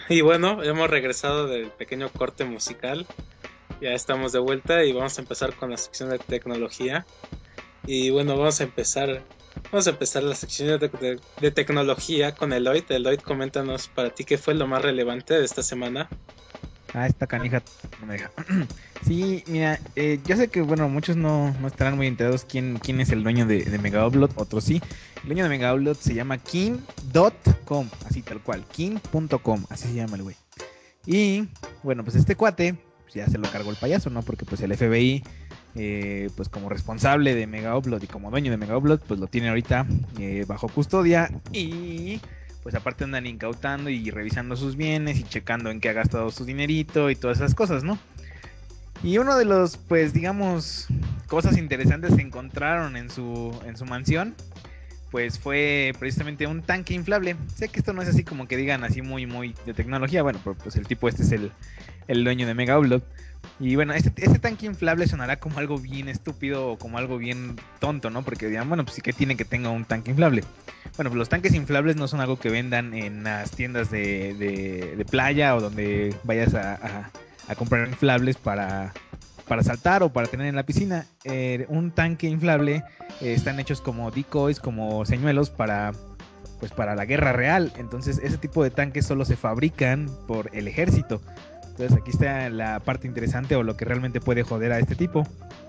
Speaker 1: Y bueno, hemos regresado del pequeño corte musical. Ya estamos de vuelta y vamos a empezar con la sección de tecnología. Y bueno, vamos a empezar vamos a empezar la sección de, de, de tecnología con Eloy. Eloy, coméntanos para ti qué fue lo más relevante de esta semana.
Speaker 4: Ah, esta canija no me deja. Sí, mira, eh, yo sé que, bueno, muchos no, no estarán muy enterados quién, quién es el dueño de, de Mega Upload, otros sí. El dueño de Mega Upload se llama king punto com, así tal cual, king punto com, así se llama el güey. Y, bueno, pues este cuate, pues ya se lo cargó el payaso, ¿no? Porque pues el F B I, eh, pues como responsable de Mega Upload y como dueño de Mega Upload, pues lo tiene ahorita eh, bajo custodia y pues aparte andan incautando y revisando sus bienes y checando en qué ha gastado su dinerito y todas esas cosas, ¿no? Y uno de los, pues digamos, cosas interesantes que encontraron en su, en su mansión, pues fue precisamente un tanque inflable. Sé que esto no es así como que digan así muy, muy de tecnología, bueno, pero pues el tipo este es el, el dueño de Mega Upload. Y bueno, este, este tanque inflable sonará como algo bien estúpido o como algo bien tonto, ¿no? Porque dirán, bueno, pues sí que tiene que tenga un tanque inflable. Bueno, pues los tanques inflables no son algo que vendan en las tiendas de, de, de playa o donde vayas a, a, a comprar inflables para, para saltar o para tener en la piscina. Eh, un tanque inflable eh, están hechos como decoys, como señuelos para, pues para la guerra real. Entonces ese tipo de tanques solo se fabrican por el ejército. Entonces aquí está la parte interesante o lo que realmente puede joder a este tipo.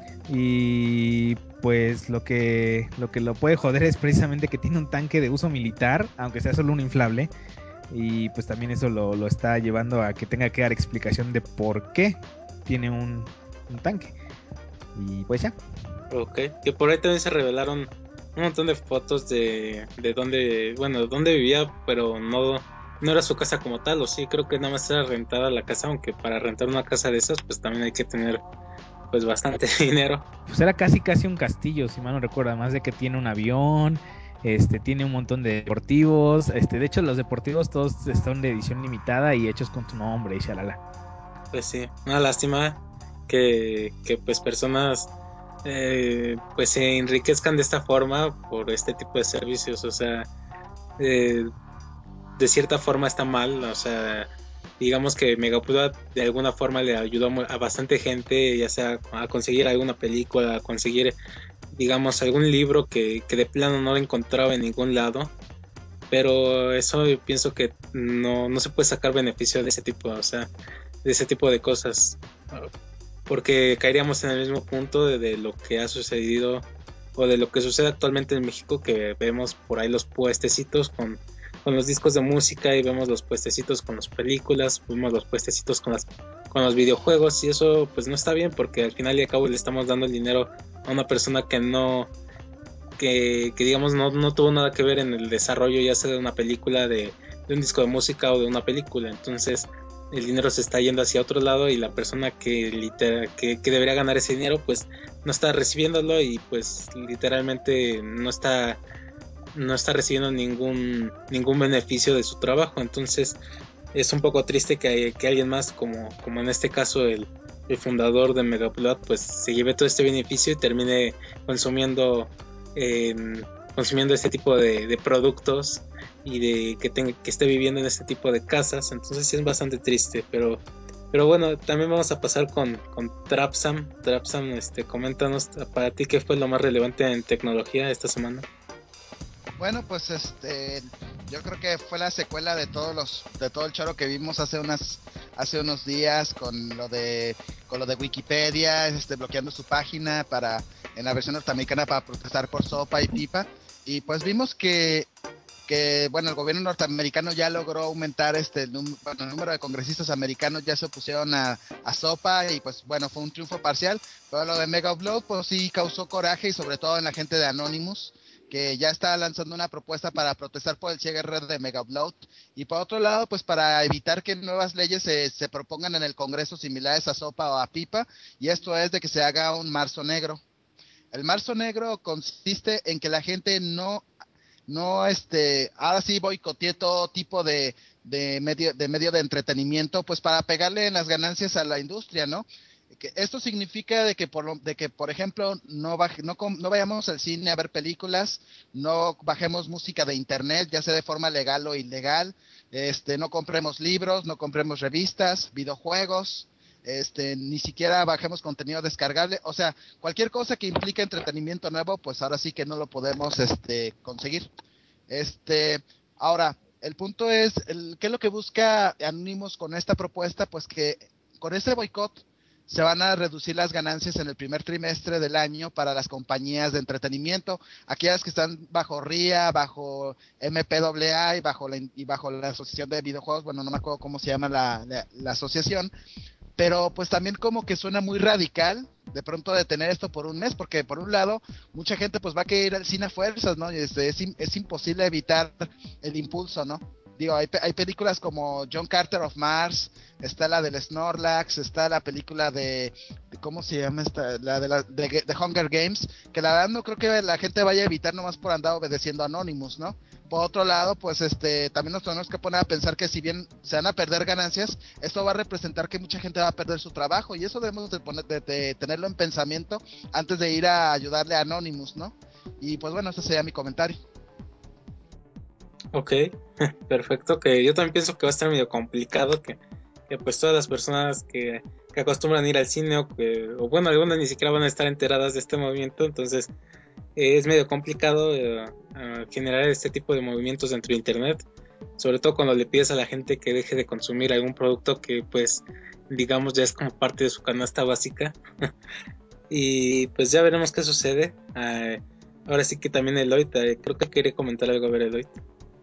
Speaker 4: Y pues lo que lo que lo puede joder es precisamente que tiene un tanque de uso militar, aunque sea solo un inflable. Y pues también eso lo, lo está llevando a que tenga que dar explicación de por qué tiene un, un tanque. Y pues ya.
Speaker 1: Ok, que por ahí también se revelaron un montón de fotos de, de dónde, bueno, de dónde vivía, pero no, no era su casa como tal, o sí, creo que nada más era rentada la casa, aunque para rentar una casa de esas, pues también hay que tener pues bastante dinero.
Speaker 4: Pues era casi casi un castillo, si mal no recuerdo, además de que tiene un avión, este, tiene un montón de deportivos, este, de hecho los deportivos todos son de edición limitada y hechos con tu nombre y shalala.
Speaker 1: Pues sí, una lástima que, que pues personas eh, pues se enriquezcan de esta forma por este tipo de servicios, o sea, eh, de cierta forma está mal, o sea, digamos que Megaupload de alguna forma le ayudó a bastante gente, ya sea a conseguir alguna película, a conseguir, digamos, algún libro que, que de plano no lo encontraba en ningún lado, pero eso yo pienso que no, no se puede sacar beneficio de ese tipo, o sea, de ese tipo de cosas, porque caeríamos en el mismo punto de, de lo que ha sucedido o de lo que sucede actualmente en México, que vemos por ahí los puestecitos con, con los discos de música y vemos los puestecitos con las películas, vemos los puestecitos con, las, con los videojuegos, y eso pues no está bien, porque al final y al cabo le estamos dando el dinero a una persona que no, que, que digamos no, no tuvo nada que ver en el desarrollo, ya sea de una película, de, de un disco de música o de una película. Entonces el dinero se está yendo hacia otro lado y la persona que, literal, que, que debería ganar ese dinero pues no está recibiéndolo, y pues literalmente no está no está recibiendo ningún ningún beneficio de su trabajo. Entonces es un poco triste que, que alguien más, como, como en este caso el, el fundador de Megaupload, pues se lleve todo este beneficio y termine consumiendo eh, consumiendo este tipo de, de productos, y de que tenga, que esté viviendo en este tipo de casas. Entonces sí es bastante triste, pero pero bueno, también vamos a pasar con, con Trapsam. Trapsam, este, coméntanos para ti qué fue lo más relevante en tecnología esta semana.
Speaker 3: Bueno, pues este, yo creo que fue la secuela de todos los, de todo el choro que vimos hace unas, hace unos días con lo de, con lo de Wikipedia, este, bloqueando su página para, en la versión norteamericana para protestar por sopa y pipa. Y pues vimos que, que bueno, el gobierno norteamericano ya logró aumentar este, el, num- bueno, el número de congresistas americanos ya se opusieron a, a sopa y pues bueno, fue un triunfo parcial. Pero lo de Mega Upload pues sí causó coraje y sobre todo en la gente de Anonymous, que ya está lanzando una propuesta para protestar por el cierre de Mega Upload, y por otro lado, pues para evitar que nuevas leyes se, se propongan en el Congreso similares a Sopa o a Pipa, y esto es de que se haga un marzo negro. El marzo negro consiste en que la gente no, no, este, ahora sí boicotee todo tipo de, de medio, de medio de entretenimiento, pues para pegarle en las ganancias a la industria, ¿no? Que esto significa de que por lo, de que por ejemplo no, baje, no no vayamos al cine a ver películas, no bajemos música de internet, ya sea de forma legal o ilegal, Este, no compremos libros, no compremos revistas, videojuegos, este, ni siquiera bajemos contenido descargable, o sea, cualquier cosa que implique entretenimiento nuevo, pues ahora sí que no lo podemos, este, conseguir. Este, ahora, el punto es, el, ¿qué es lo que busca Anonymous con esta propuesta? Pues que con este boicot se van a reducir las ganancias en el primer trimestre del año para las compañías de entretenimiento, aquellas que están bajo R I A, bajo M P A A y bajo la, y bajo la Asociación de Videojuegos, bueno, no me acuerdo cómo se llama la, la, la asociación, pero pues también como que suena muy radical de pronto detener esto por un mes, porque por un lado mucha gente pues va a querer ir al cine a fuerzas, ¿no? Y es, es, es imposible evitar el impulso, ¿no? Digo, hay, hay películas como John Carter of Mars, está la del Snorlax, está la película de, de ¿cómo se llama esta? La de, la, de, de Hunger Games, que la verdad no creo que la gente vaya a evitar nomás por andar obedeciendo a Anonymous, ¿no? Por otro lado, pues este, también nos tenemos que poner a pensar que si bien se van a perder ganancias, esto va a representar que mucha gente va a perder su trabajo, y eso debemos de, poner, de, de tenerlo en pensamiento antes de ir a ayudarle a Anonymous, ¿no? Y pues bueno, ese sería mi comentario.
Speaker 1: Ok, perfecto, que yo también pienso que va a estar medio complicado, que, que pues todas las personas que, que acostumbran ir al cine o que, o bueno, algunas ni siquiera van a estar enteradas de este movimiento, entonces eh, es medio complicado eh, uh, generar este tipo de movimientos dentro de internet, sobre todo cuando le pides a la gente que deje de consumir algún producto que pues digamos ya es como parte de su canasta básica. Y pues ya veremos qué sucede. Uh, ahora sí que también Eloy, uh, creo que quiere comentar algo. A ver, Eloy.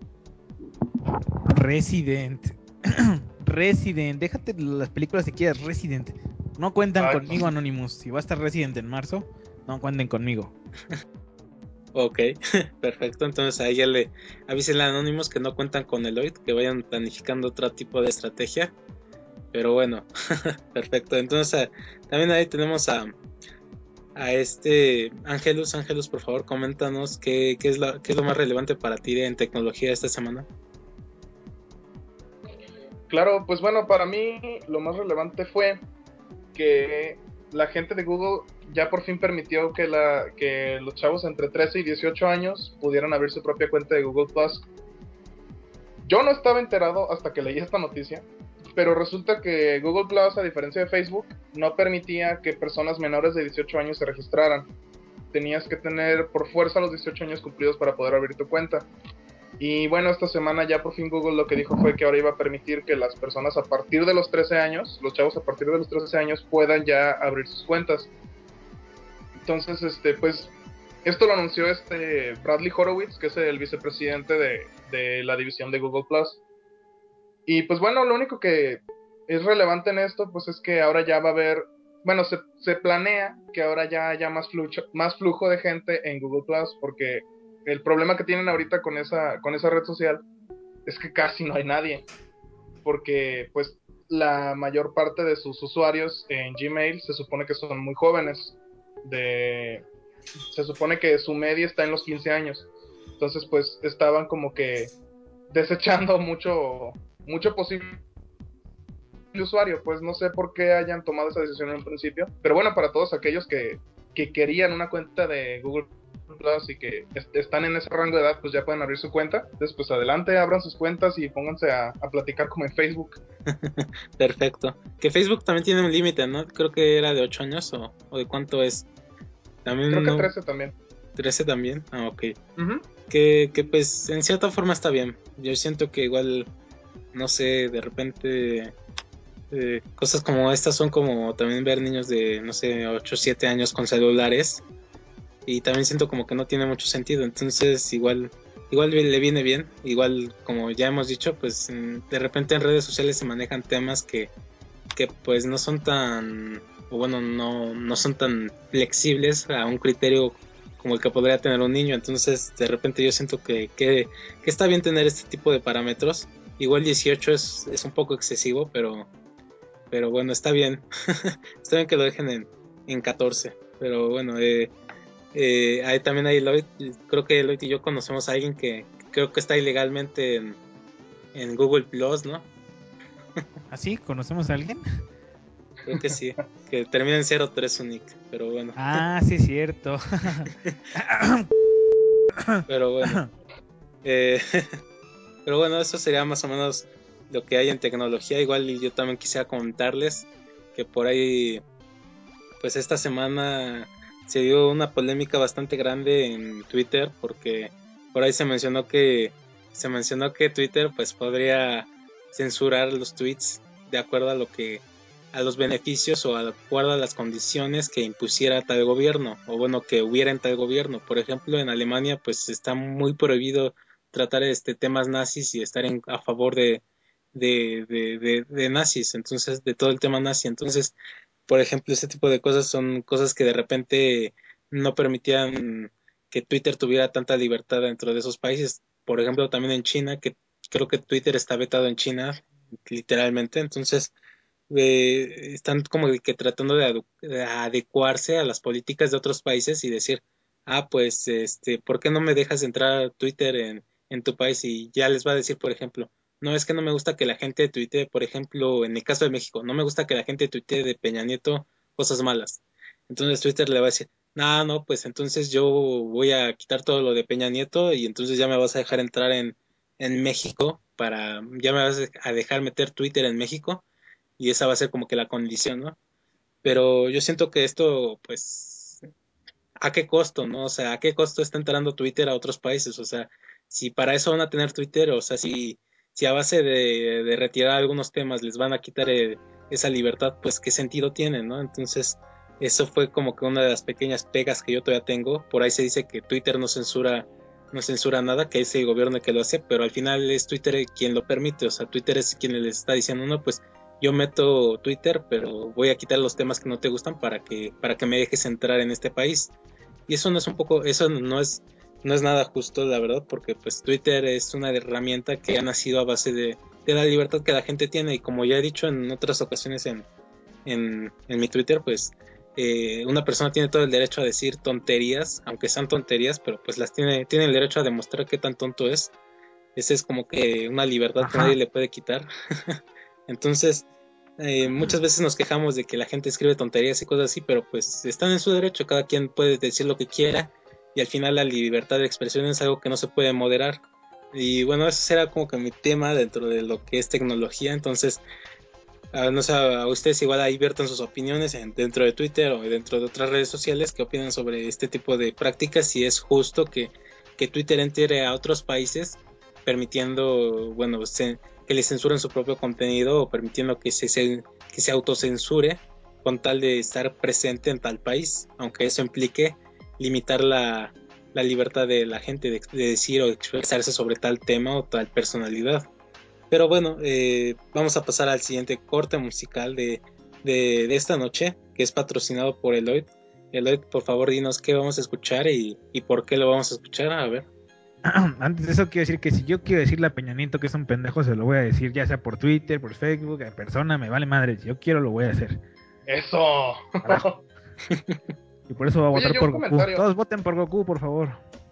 Speaker 4: Resident. Resident, déjate las películas si quieres. Resident. No cuentan Ay, conmigo, no. Anonymous. Si va a estar Resident en marzo, no cuenten conmigo.
Speaker 1: Ok, perfecto. Entonces ahí ya le avisen a Anonymous que no cuentan con Eloy, que vayan planificando otro tipo de estrategia. Pero bueno, perfecto. Entonces también ahí tenemos a a este Angelus. Angelus, por favor, coméntanos qué, qué, es lo, qué es lo más relevante para ti en tecnología esta semana.
Speaker 2: Claro, pues bueno, para mí lo más relevante fue que la gente de Google ya por fin permitió que, la, que los chavos entre trece y dieciocho años pudieran abrir su propia cuenta de Google Plus. Yo no estaba enterado hasta que leí esta noticia, pero resulta que Google Plus, a diferencia de Facebook, no permitía que personas menores de dieciocho años se registraran. Tenías que tener por fuerza los dieciocho años cumplidos para poder abrir tu cuenta. Y bueno, esta semana ya por fin Google lo que dijo fue que ahora iba a permitir que las personas a partir de los trece años, los chavos a partir de los trece años, puedan ya abrir sus cuentas. Entonces, este, pues, esto lo anunció este Bradley Horowitz, que es el vicepresidente de, de la división de Google Plus. Y pues bueno, lo único que es relevante en esto, pues es que ahora ya va a haber, bueno, se, se planea que ahora ya haya más flujo, más flujo de gente en Google Plus, porque el problema que tienen ahorita con esa, con esa red social es que casi no hay nadie, porque pues la mayor parte de sus usuarios en Gmail se supone que son muy jóvenes, de, se supone que su media está en los quince años, entonces pues estaban como que desechando mucho, mucho posible usuario, pues no sé por qué hayan tomado esa decisión en un principio, pero bueno, para todos aquellos que, que querían una cuenta de Google Plus y que est- están en ese rango de edad, pues ya pueden abrir su cuenta. Entonces, pues adelante, abran sus cuentas y pónganse a, a platicar como en Facebook.
Speaker 1: Perfecto. Que Facebook también tiene un límite, ¿no? Creo que era de ocho años o, o de cuánto es. También
Speaker 2: Creo que
Speaker 1: no,
Speaker 2: trece también.
Speaker 1: trece también. Ah, ok.
Speaker 2: Uh-huh.
Speaker 1: Que, que pues en cierta forma está bien. Yo siento que igual, no sé, de repente eh, cosas como estas son como también ver niños de, no sé, ocho o siete años con celulares. Y también siento como que no tiene mucho sentido, entonces igual igual le viene bien, igual como ya hemos dicho, pues de repente en redes sociales se manejan temas que, que pues no son tan, o bueno, no, no son tan flexibles a un criterio como el que podría tener un niño, entonces de repente yo siento que, que, que está bien tener este tipo de parámetros, igual dieciocho es, es un poco excesivo, pero, pero bueno, está bien, está bien que lo dejen en, en catorce, pero bueno, eh, eh, ahí también hay Lloyd, creo que Lloyd y yo conocemos a alguien que, que creo que está ilegalmente en, en Google Plus, ¿no?
Speaker 4: ¿Ah, sí? ¿Conocemos a alguien?
Speaker 1: Creo que sí, que termina en cero tres Unic, pero bueno.
Speaker 4: Ah, sí es cierto.
Speaker 1: Pero bueno. Eh, Pero bueno, eso sería más o menos lo que hay en tecnología. Igual yo también quisiera comentarles que por ahí, pues esta semana se dio una polémica bastante grande en Twitter, porque por ahí se mencionó que se mencionó que Twitter pues podría censurar los tweets de acuerdo a lo que a los beneficios o de acuerdo a las condiciones que impusiera tal gobierno, o bueno, que hubiera en tal gobierno. Por ejemplo, en Alemania pues está muy prohibido tratar este temas nazis y estar en, a favor de de, de, de, de nazis, entonces de todo el tema nazi. Entonces, por ejemplo, este tipo de cosas son cosas que de repente no permitían que Twitter tuviera tanta libertad dentro de esos países. Por ejemplo, también en China, que creo que Twitter está vetado en China, literalmente. Entonces, eh, están como que tratando de, adu- de adecuarse a las políticas de otros países y decir, ah, pues, este, ¿por qué no me dejas entrar a Twitter en, en tu país? Y ya les va a decir, por ejemplo, no, es que no me gusta que la gente tuitee, por ejemplo, en el caso de México, no me gusta que la gente tuitee de Peña Nieto cosas malas. Entonces Twitter le va a decir, no, no, pues entonces yo voy a quitar todo lo de Peña Nieto y entonces ya me vas a dejar entrar en, en México para, ya me vas a dejar meter Twitter en México y esa va a ser como que la condición, ¿no? Pero yo siento que esto, pues, ¿a qué costo, no? O sea, ¿a qué costo está entrando Twitter a otros países? O sea, si para eso van a tener Twitter, o sea, si, si a base de, de retirar algunos temas les van a quitar el- esa libertad, pues, ¿qué sentido tiene, no? Entonces, eso fue como que una de las pequeñas pegas que yo todavía tengo. Por ahí se dice que Twitter no censura, no censura nada, que es el gobierno el que lo hace, pero al final es Twitter quien lo permite. O sea, Twitter es quien les está diciendo, no, pues yo meto Twitter, pero voy a quitar los temas que no te gustan para que, para que me dejes entrar en este país. Y eso no es un poco, eso no es, no es nada justo, la verdad, porque pues Twitter es una herramienta que ha nacido a base de, de la libertad que la gente tiene. Y como ya he dicho en otras ocasiones en, en, en mi Twitter, pues eh, una persona tiene todo el derecho a decir tonterías, aunque sean tonterías, pero pues las tiene, tiene el derecho a demostrar qué tan tonto es. Esa es como que una libertad que
Speaker 4: Ajá.
Speaker 1: nadie le puede quitar. Entonces, eh, muchas veces nos quejamos de que la gente escribe tonterías y cosas así, pero pues están en su derecho, cada quien puede decir lo que quiera y al final la libertad de expresión es algo que no se puede moderar. Y bueno, ese será como que mi tema dentro de lo que es tecnología. Entonces, a, no sé, a ustedes igual ahí viertan sus opiniones en, dentro de Twitter o dentro de otras redes sociales, qué opinan sobre este tipo de prácticas, si es justo que, que Twitter entre a otros países permitiendo, bueno, se, que le censuren su propio contenido o permitiendo que se, se, que se autocensure con tal de estar presente en tal país, aunque eso implique limitar la, la libertad de la gente de, de decir o expresarse sobre tal tema o tal personalidad. Pero bueno, eh, vamos a pasar al siguiente corte musical de, de, de esta noche, que es patrocinado por Eloy. Eloy, por favor, dinos qué vamos a escuchar y, y por qué lo vamos a escuchar. A ver.
Speaker 4: Antes de eso quiero decir que si yo quiero decirle a Peña Nieto que es un pendejo, se lo voy a decir, ya sea por Twitter, por Facebook, en persona, me vale madre. Si yo quiero, lo voy a hacer.
Speaker 2: Eso.
Speaker 4: Carajo. Y por eso voy a
Speaker 2: Oye,
Speaker 4: votar
Speaker 2: yo
Speaker 4: por
Speaker 2: un
Speaker 4: Goku.
Speaker 2: comentario.
Speaker 4: Todos voten por Goku, por favor.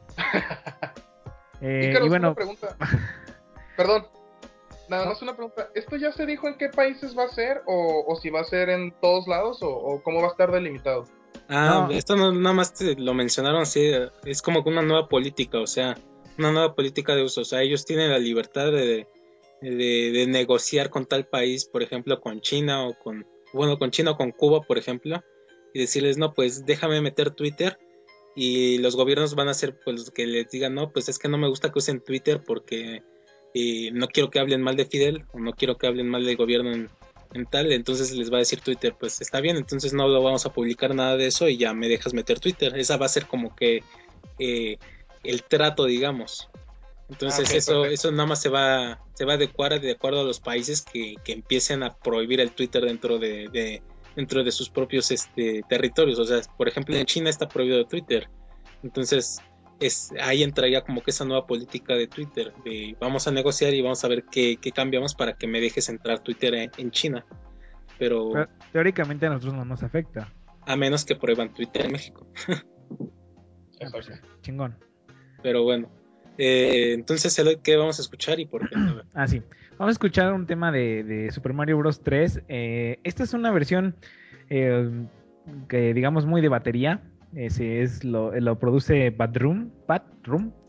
Speaker 4: Eh, y
Speaker 2: Ícaros, una
Speaker 4: bueno,
Speaker 2: pregunta. Perdón, nada
Speaker 4: no,
Speaker 2: más una pregunta. ¿Esto ya se dijo en qué países va a ser? ¿O, o si va a ser en todos lados? ¿O, o cómo va a estar delimitado?
Speaker 1: Ah,
Speaker 4: no,
Speaker 1: esto no, nada más te lo mencionaron así, es como que una nueva política, o sea, una nueva política de uso. O sea, ellos tienen la libertad de, de, de negociar con tal país, por ejemplo, con China o con, bueno, con China o con Cuba, por ejemplo, y decirles, no, pues déjame meter Twitter y los gobiernos van a hacer pues los que les digan, no, pues es que no me gusta que usen Twitter porque eh, no quiero que hablen mal de Fidel o no quiero que hablen mal del gobierno en, en tal, entonces les va a decir Twitter, pues está bien, entonces no lo vamos a publicar nada de eso y ya me dejas meter Twitter. Esa va a ser como que eh, el trato, digamos.
Speaker 2: Ah,
Speaker 1: Entonces
Speaker 2: ok,
Speaker 1: eso,
Speaker 2: perfecto.
Speaker 1: eso nada más se va, se va a adecuar de acuerdo a los países que, que empiecen a prohibir el Twitter dentro de, de dentro de sus propios este, territorios. O sea, por ejemplo, en China está prohibido Twitter. Entonces, es, ahí entraría como que esa nueva política de Twitter, de vamos a negociar y vamos a ver qué, qué cambiamos para que me dejes entrar Twitter en, en China. Pero
Speaker 4: pero teóricamente a nosotros no nos afecta.
Speaker 1: a menos que prueban Twitter en México.
Speaker 4: Ah, pues
Speaker 2: Exacto.
Speaker 4: chingón.
Speaker 1: Pero bueno. Eh, entonces, Eloy, ¿qué vamos a escuchar y por qué? A ver.
Speaker 4: Ah, sí. Vamos a escuchar un tema de, de Super Mario Bros. tres. Eh, esta es una versión eh, que digamos muy de batería. Ese es lo, lo produce Bad Room, Bad Room.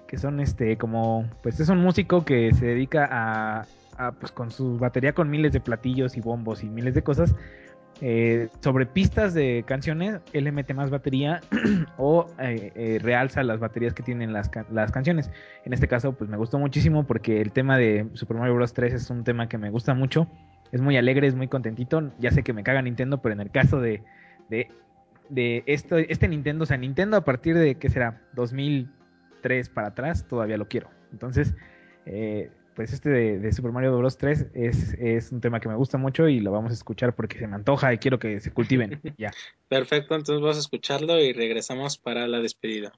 Speaker 4: que son este como, pues es un músico que se dedica a, a pues con su batería con miles de platillos y bombos y miles de cosas, eh, sobre pistas de canciones, él le mete más batería o eh, eh, realza las baterías que tienen las, ca- las canciones. En este caso, pues me gustó muchísimo porque el tema de Super Mario Bros. tres es un tema que me gusta mucho. Es muy alegre, es muy contentito. Ya sé que me caga Nintendo, pero en el caso de, de, de esto, este Nintendo, o sea, Nintendo a partir de, ¿qué será? dos mil tres para atrás, todavía lo quiero. Entonces, eh, pues este de, de Super Mario Bros. tres es, es un tema que me gusta mucho y lo vamos a escuchar porque se me antoja y quiero que se cultiven. Ya.
Speaker 1: Perfecto, entonces vamos a escucharlo y regresamos para la despedida.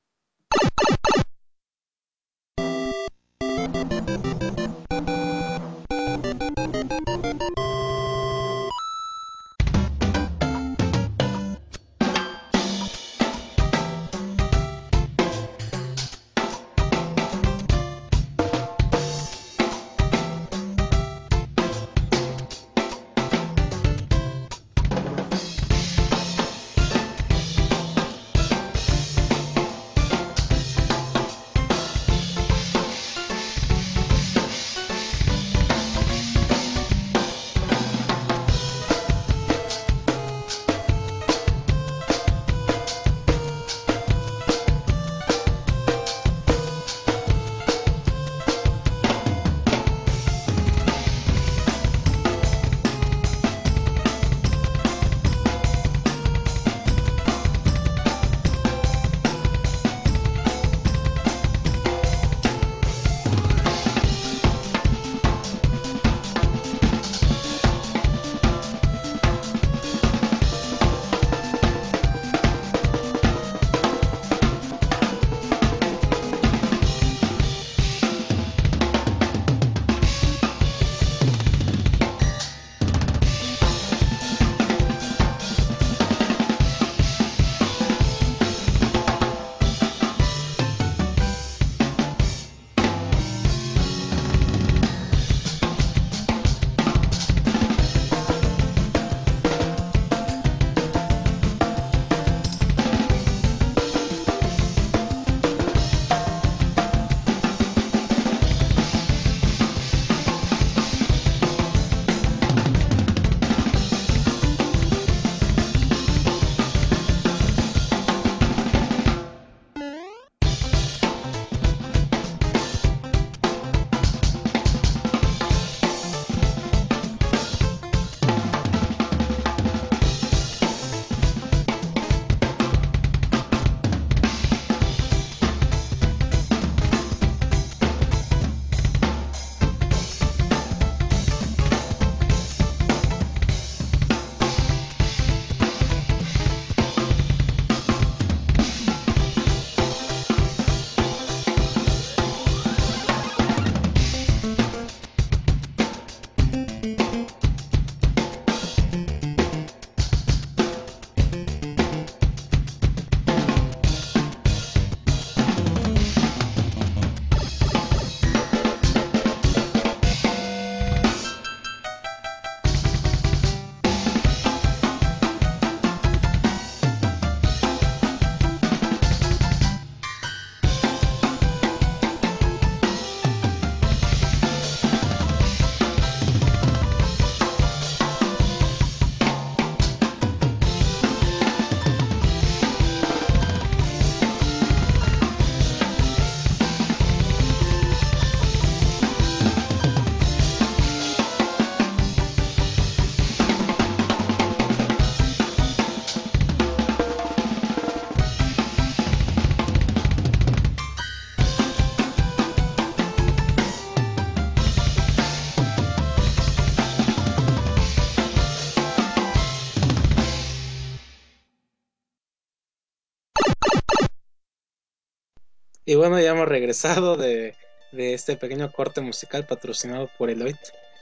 Speaker 1: Y bueno, ya hemos regresado de, de este pequeño corte musical patrocinado por Eloit.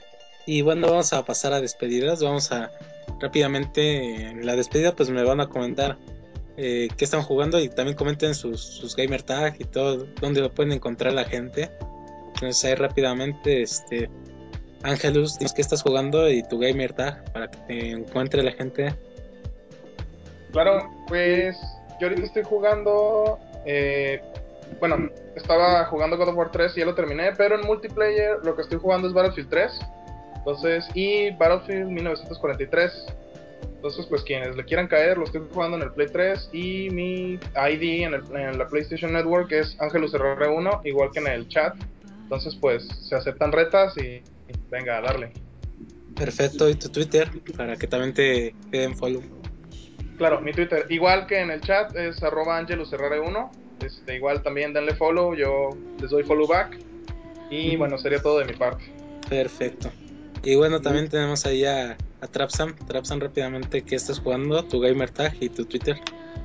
Speaker 1: Y bueno, vamos a pasar a despedidas. Vamos a rápidamente en la despedida, pues me van a comentar eh, qué están jugando y también comenten sus, sus gamer tag y todo, dónde lo pueden encontrar la gente. Entonces ahí rápidamente, este Angelus, dices que estás jugando y tu gamer tag para que te encuentre la gente.
Speaker 2: Claro, pues yo ahorita estoy jugando eh, bueno, estaba jugando God of War tres y ya lo terminé, pero en multiplayer lo que estoy jugando es Battlefield tres. Entonces, y Battlefield mil novecientos cuarenta y tres. Entonces, pues quienes le quieran caer, lo estoy jugando en el Play tres y mi I D en, el, en la PlayStation Network es Angelus R uno, igual que en el chat. Entonces, pues se aceptan retas y, y venga a darle.
Speaker 1: Perfecto, y tu Twitter, para que también te queden follow.
Speaker 2: Claro, mi Twitter, igual que en el chat, es arroba Angelus R uno. Este, igual también denle follow, yo les doy follow back. Y bueno, sería todo de mi parte.
Speaker 1: Perfecto. Y bueno, también tenemos ahí a, a Trapsam. Trapsam, rápidamente, ¿qué estás jugando? Tu gamer tag y tu Twitter.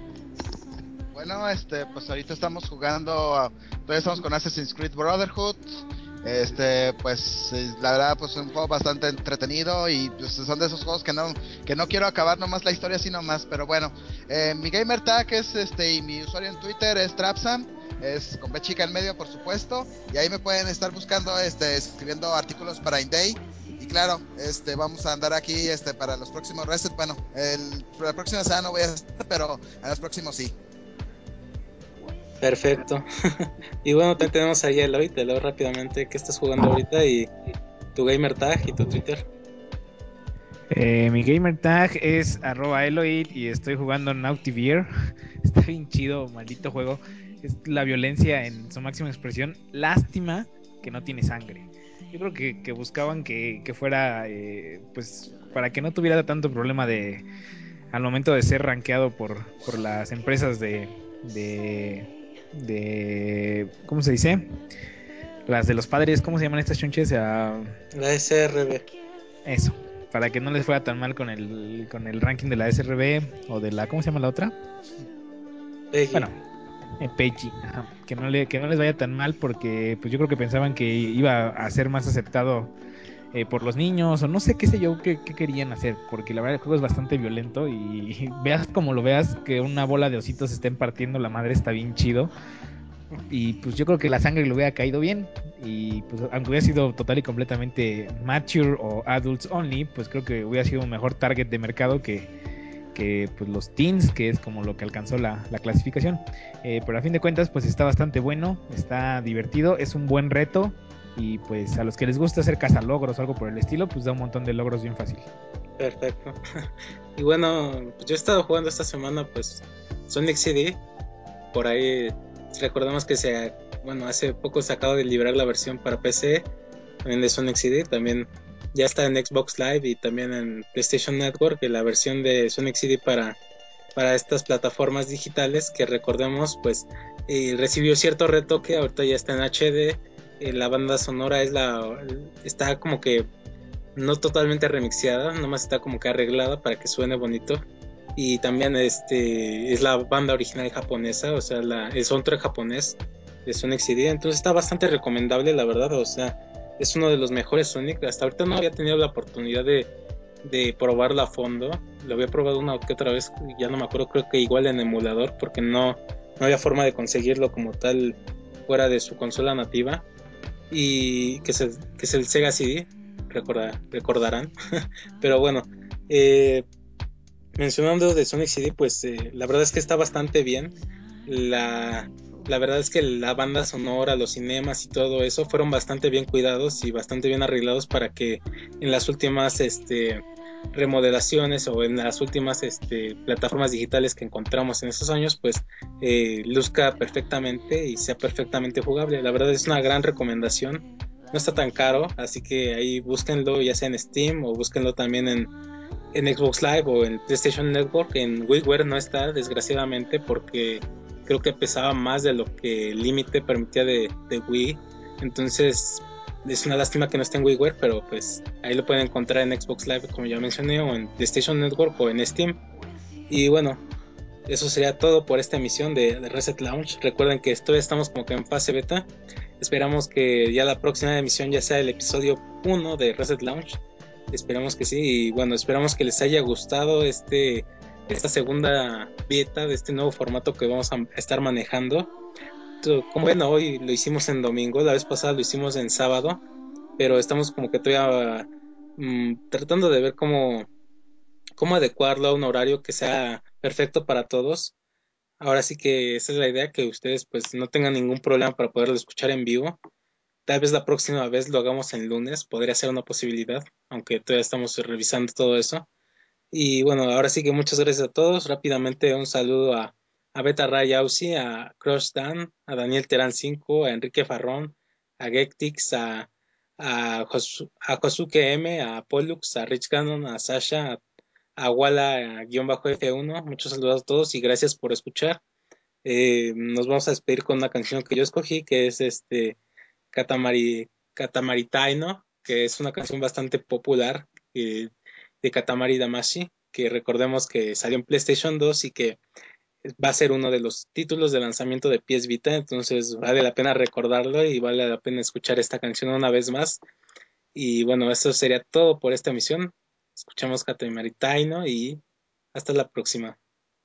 Speaker 3: Bueno, este, pues ahorita estamos jugando, todavía estamos con Assassin's Creed Brotherhood. Este, pues la verdad, pues es un juego bastante entretenido y pues son de esos juegos que no, que no quiero acabar nomás la historia así nomás, pero bueno, eh, mi gamer tag es este y mi usuario en Twitter es Trapsam, es con B chica en medio por supuesto, y ahí me pueden estar buscando, este, escribiendo artículos para Inday. Y claro, este, vamos a andar aquí, este, para los próximos Reset. Bueno, el, la próxima semana no voy a estar, pero en los próximos sí.
Speaker 1: Perfecto. Y bueno, también tenemos ahí a Eloy. Te leo rápidamente qué estás jugando ahorita y tu gamer tag y tu Twitter.
Speaker 4: Eh, mi gamer tag es arroba Eloid y estoy jugando Nautivier. Está bien chido, maldito juego. Es la violencia en su máxima expresión. Lástima que no tiene sangre. Yo creo que, que buscaban que, que fuera, eh, pues, para que no tuviera tanto problema de al momento de ser rankeado por, por las empresas de, de, de, ¿cómo se dice? Las de los padres, ¿cómo se llaman estas chunches? Ah,
Speaker 1: La S R B.
Speaker 4: eso, para que no les fuera tan mal con el, con el ranking de la S R B o de la, ¿cómo se llama la otra?
Speaker 1: Peggy.
Speaker 4: Bueno, eh, Pechi, ajá, que no le, que no les vaya tan mal porque pues yo creo que pensaban que iba a ser más aceptado eh, por los niños o no sé qué sé yo qué, qué querían hacer, porque la verdad el juego es bastante violento y veas como lo veas que una bola de ositos estén partiendo la madre está bien chido. Y pues yo creo que la sangre le hubiera caído bien. Y pues aunque hubiera sido total y completamente mature o adults only, pues creo que hubiera sido un mejor target de mercado que, que pues los teens, que es como lo que alcanzó la, la clasificación. Eh, pero a fin de cuentas, pues está bastante bueno, está divertido, es un buen reto. Y pues a los que les gusta hacer cazalogros o algo por el estilo, pues da un montón de logros bien fácil.
Speaker 1: Perfecto. Y bueno, pues yo he estado jugando esta semana, pues Sonic C D. Por ahí recordamos que se, bueno, hace poco se acaba de liberar la versión para P C, también de Sonic C D, también ya está en Xbox Live y también en PlayStation Network, la versión de Sonic C D para, para estas plataformas digitales que recordemos, pues eh, recibió cierto retoque, ahorita ya está en H D, eh, la banda sonora es la, está como que no totalmente remixeada, nomás está como que arreglada para que suene bonito. Y también este es la banda original japonesa, o sea, la, el soundtrack japonés de Sonic C D. Entonces está bastante recomendable, la verdad. O sea, es uno de los mejores Sonic. Hasta ahorita no había tenido la oportunidad de, de probarlo a fondo. Lo había probado una que otra vez, ya no me acuerdo, creo que igual en emulador, porque no, no había forma de conseguirlo como tal fuera de su consola nativa. Y que es el, que es el Sega C D, recorda, recordarán. Pero bueno, eh, mencionando de Sonic C D, pues eh, la verdad es que está bastante bien. La, la verdad es que la banda sonora, los cinemas y todo eso fueron bastante bien cuidados y bastante bien arreglados para que en las últimas este, remodelaciones o en las últimas este, plataformas digitales que encontramos en estos años, pues eh, luzca perfectamente y sea perfectamente jugable. La verdad es una gran recomendación. No está tan caro, así que ahí búsquenlo ya sea en Steam o búsquenlo también en en Xbox Live o en PlayStation Network. En WiiWare no está, desgraciadamente, porque creo que pesaba más de lo que el límite permitía de, de Wii. Entonces es una lástima que no esté en WiiWare, pero pues ahí lo pueden encontrar en Xbox Live, como ya mencioné, o en PlayStation Network o en Steam. Y bueno, eso sería todo por esta emisión de, de Reset Launch. Recuerden que todavía estamos como que en fase beta. Esperamos que ya la próxima emisión ya sea el episodio uno de Reset Launch. Esperamos que sí. Y bueno, esperamos que les haya gustado este, esta segunda beta de este nuevo formato que vamos a estar manejando. Como ven, hoy lo hicimos en domingo, la vez pasada lo hicimos en sábado, pero estamos como que todavía mmm, tratando de ver cómo, cómo adecuarlo a un horario que sea perfecto para todos. ahora sí que esa es la idea, que ustedes pues no tengan ningún problema para poderlo escuchar en vivo. Tal vez la próxima vez lo hagamos en lunes, podría ser una posibilidad, aunque todavía estamos revisando todo eso. Y bueno, ahora sí que muchas gracias a todos. Rápidamente un saludo a, a Beta Ray Ausi, a Crush Dan, a Daniel Terán cinco, a Enrique Farrón, a Gektix, a, a, Josu- a Josuke M, a Pollux, a Rich Cannon, a Sasha, a, a Wala-F uno. Muchos saludos a todos y gracias por escuchar. Eh, nos vamos a despedir con una canción que yo escogí, que es este Katamari, Katamari Taino, que es una canción bastante popular eh, de Katamari Damacy, que recordemos que salió en PlayStation dos y que va a ser uno de los títulos de lanzamiento de P S Vita, entonces vale la pena recordarlo y vale la pena escuchar esta canción una vez más. Y bueno, eso sería todo por esta emisión. Escuchamos Katamari Taino y hasta la próxima.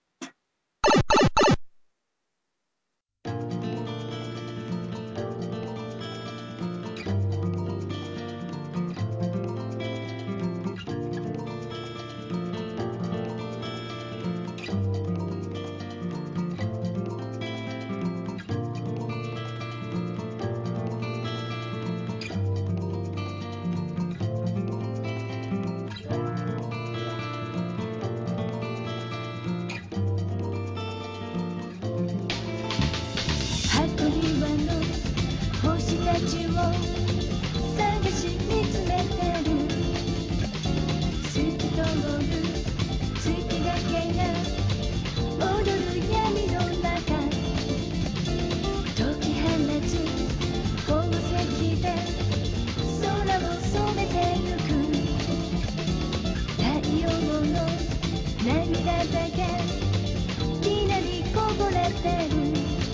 Speaker 6: 箱庭の星たちを探し見つめてる透き通る月だけが踊る闇の中解き放つ宝石で空を染めてゆく太陽の涙だけきらりこぼれてる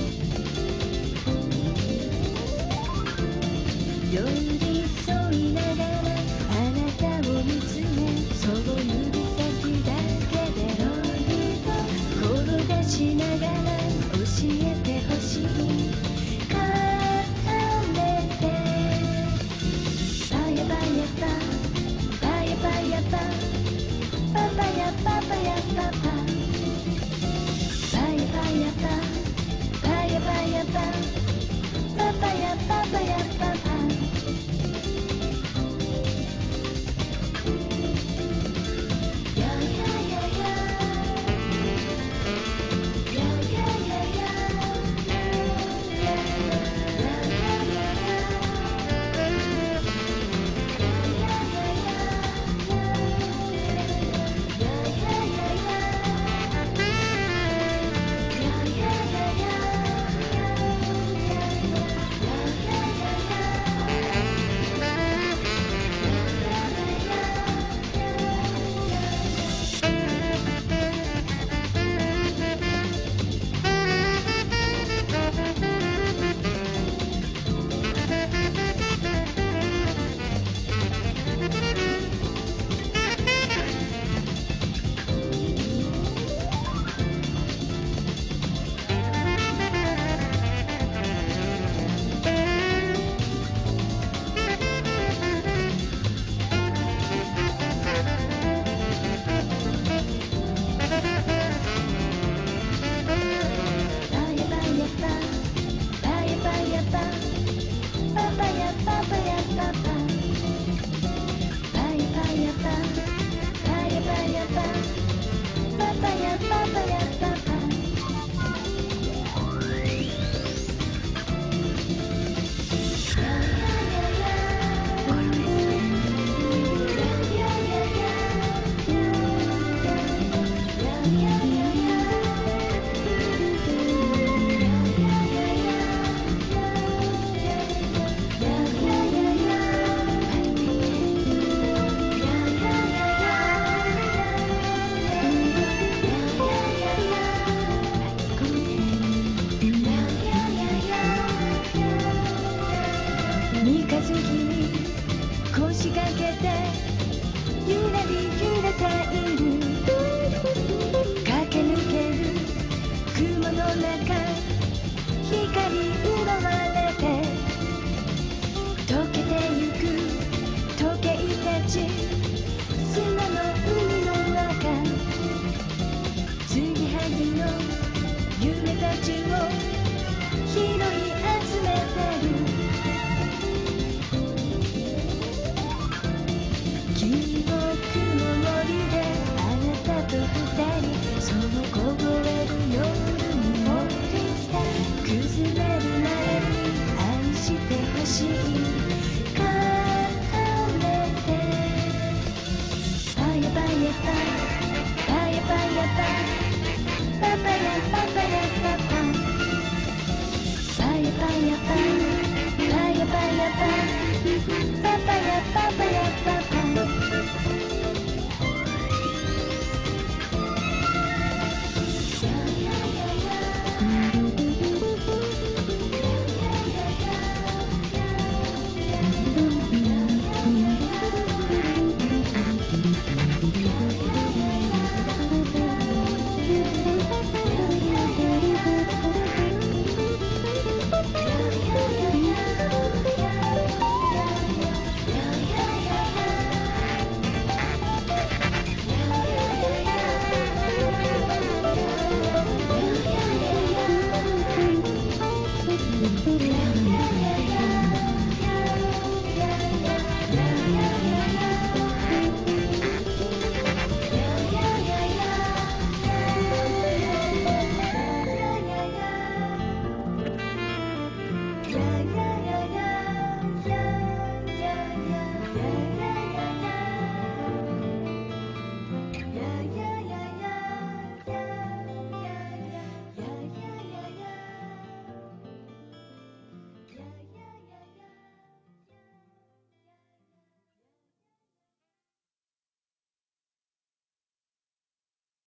Speaker 6: 寄り添いながらあなたを見つめそう指先だけでロリと転がしながら教えてほしい帰れてパヤパヤパパヤパヤパパパヤパパヤパパパヤパヤパパヤパヤパパパヤパパヤパパ三日月に腰掛けてゆらり揺れている駆け抜ける雲の中光奪われて溶けてゆく時計たち砂の海の中継ぎはぎの夢ちを拾い集めてる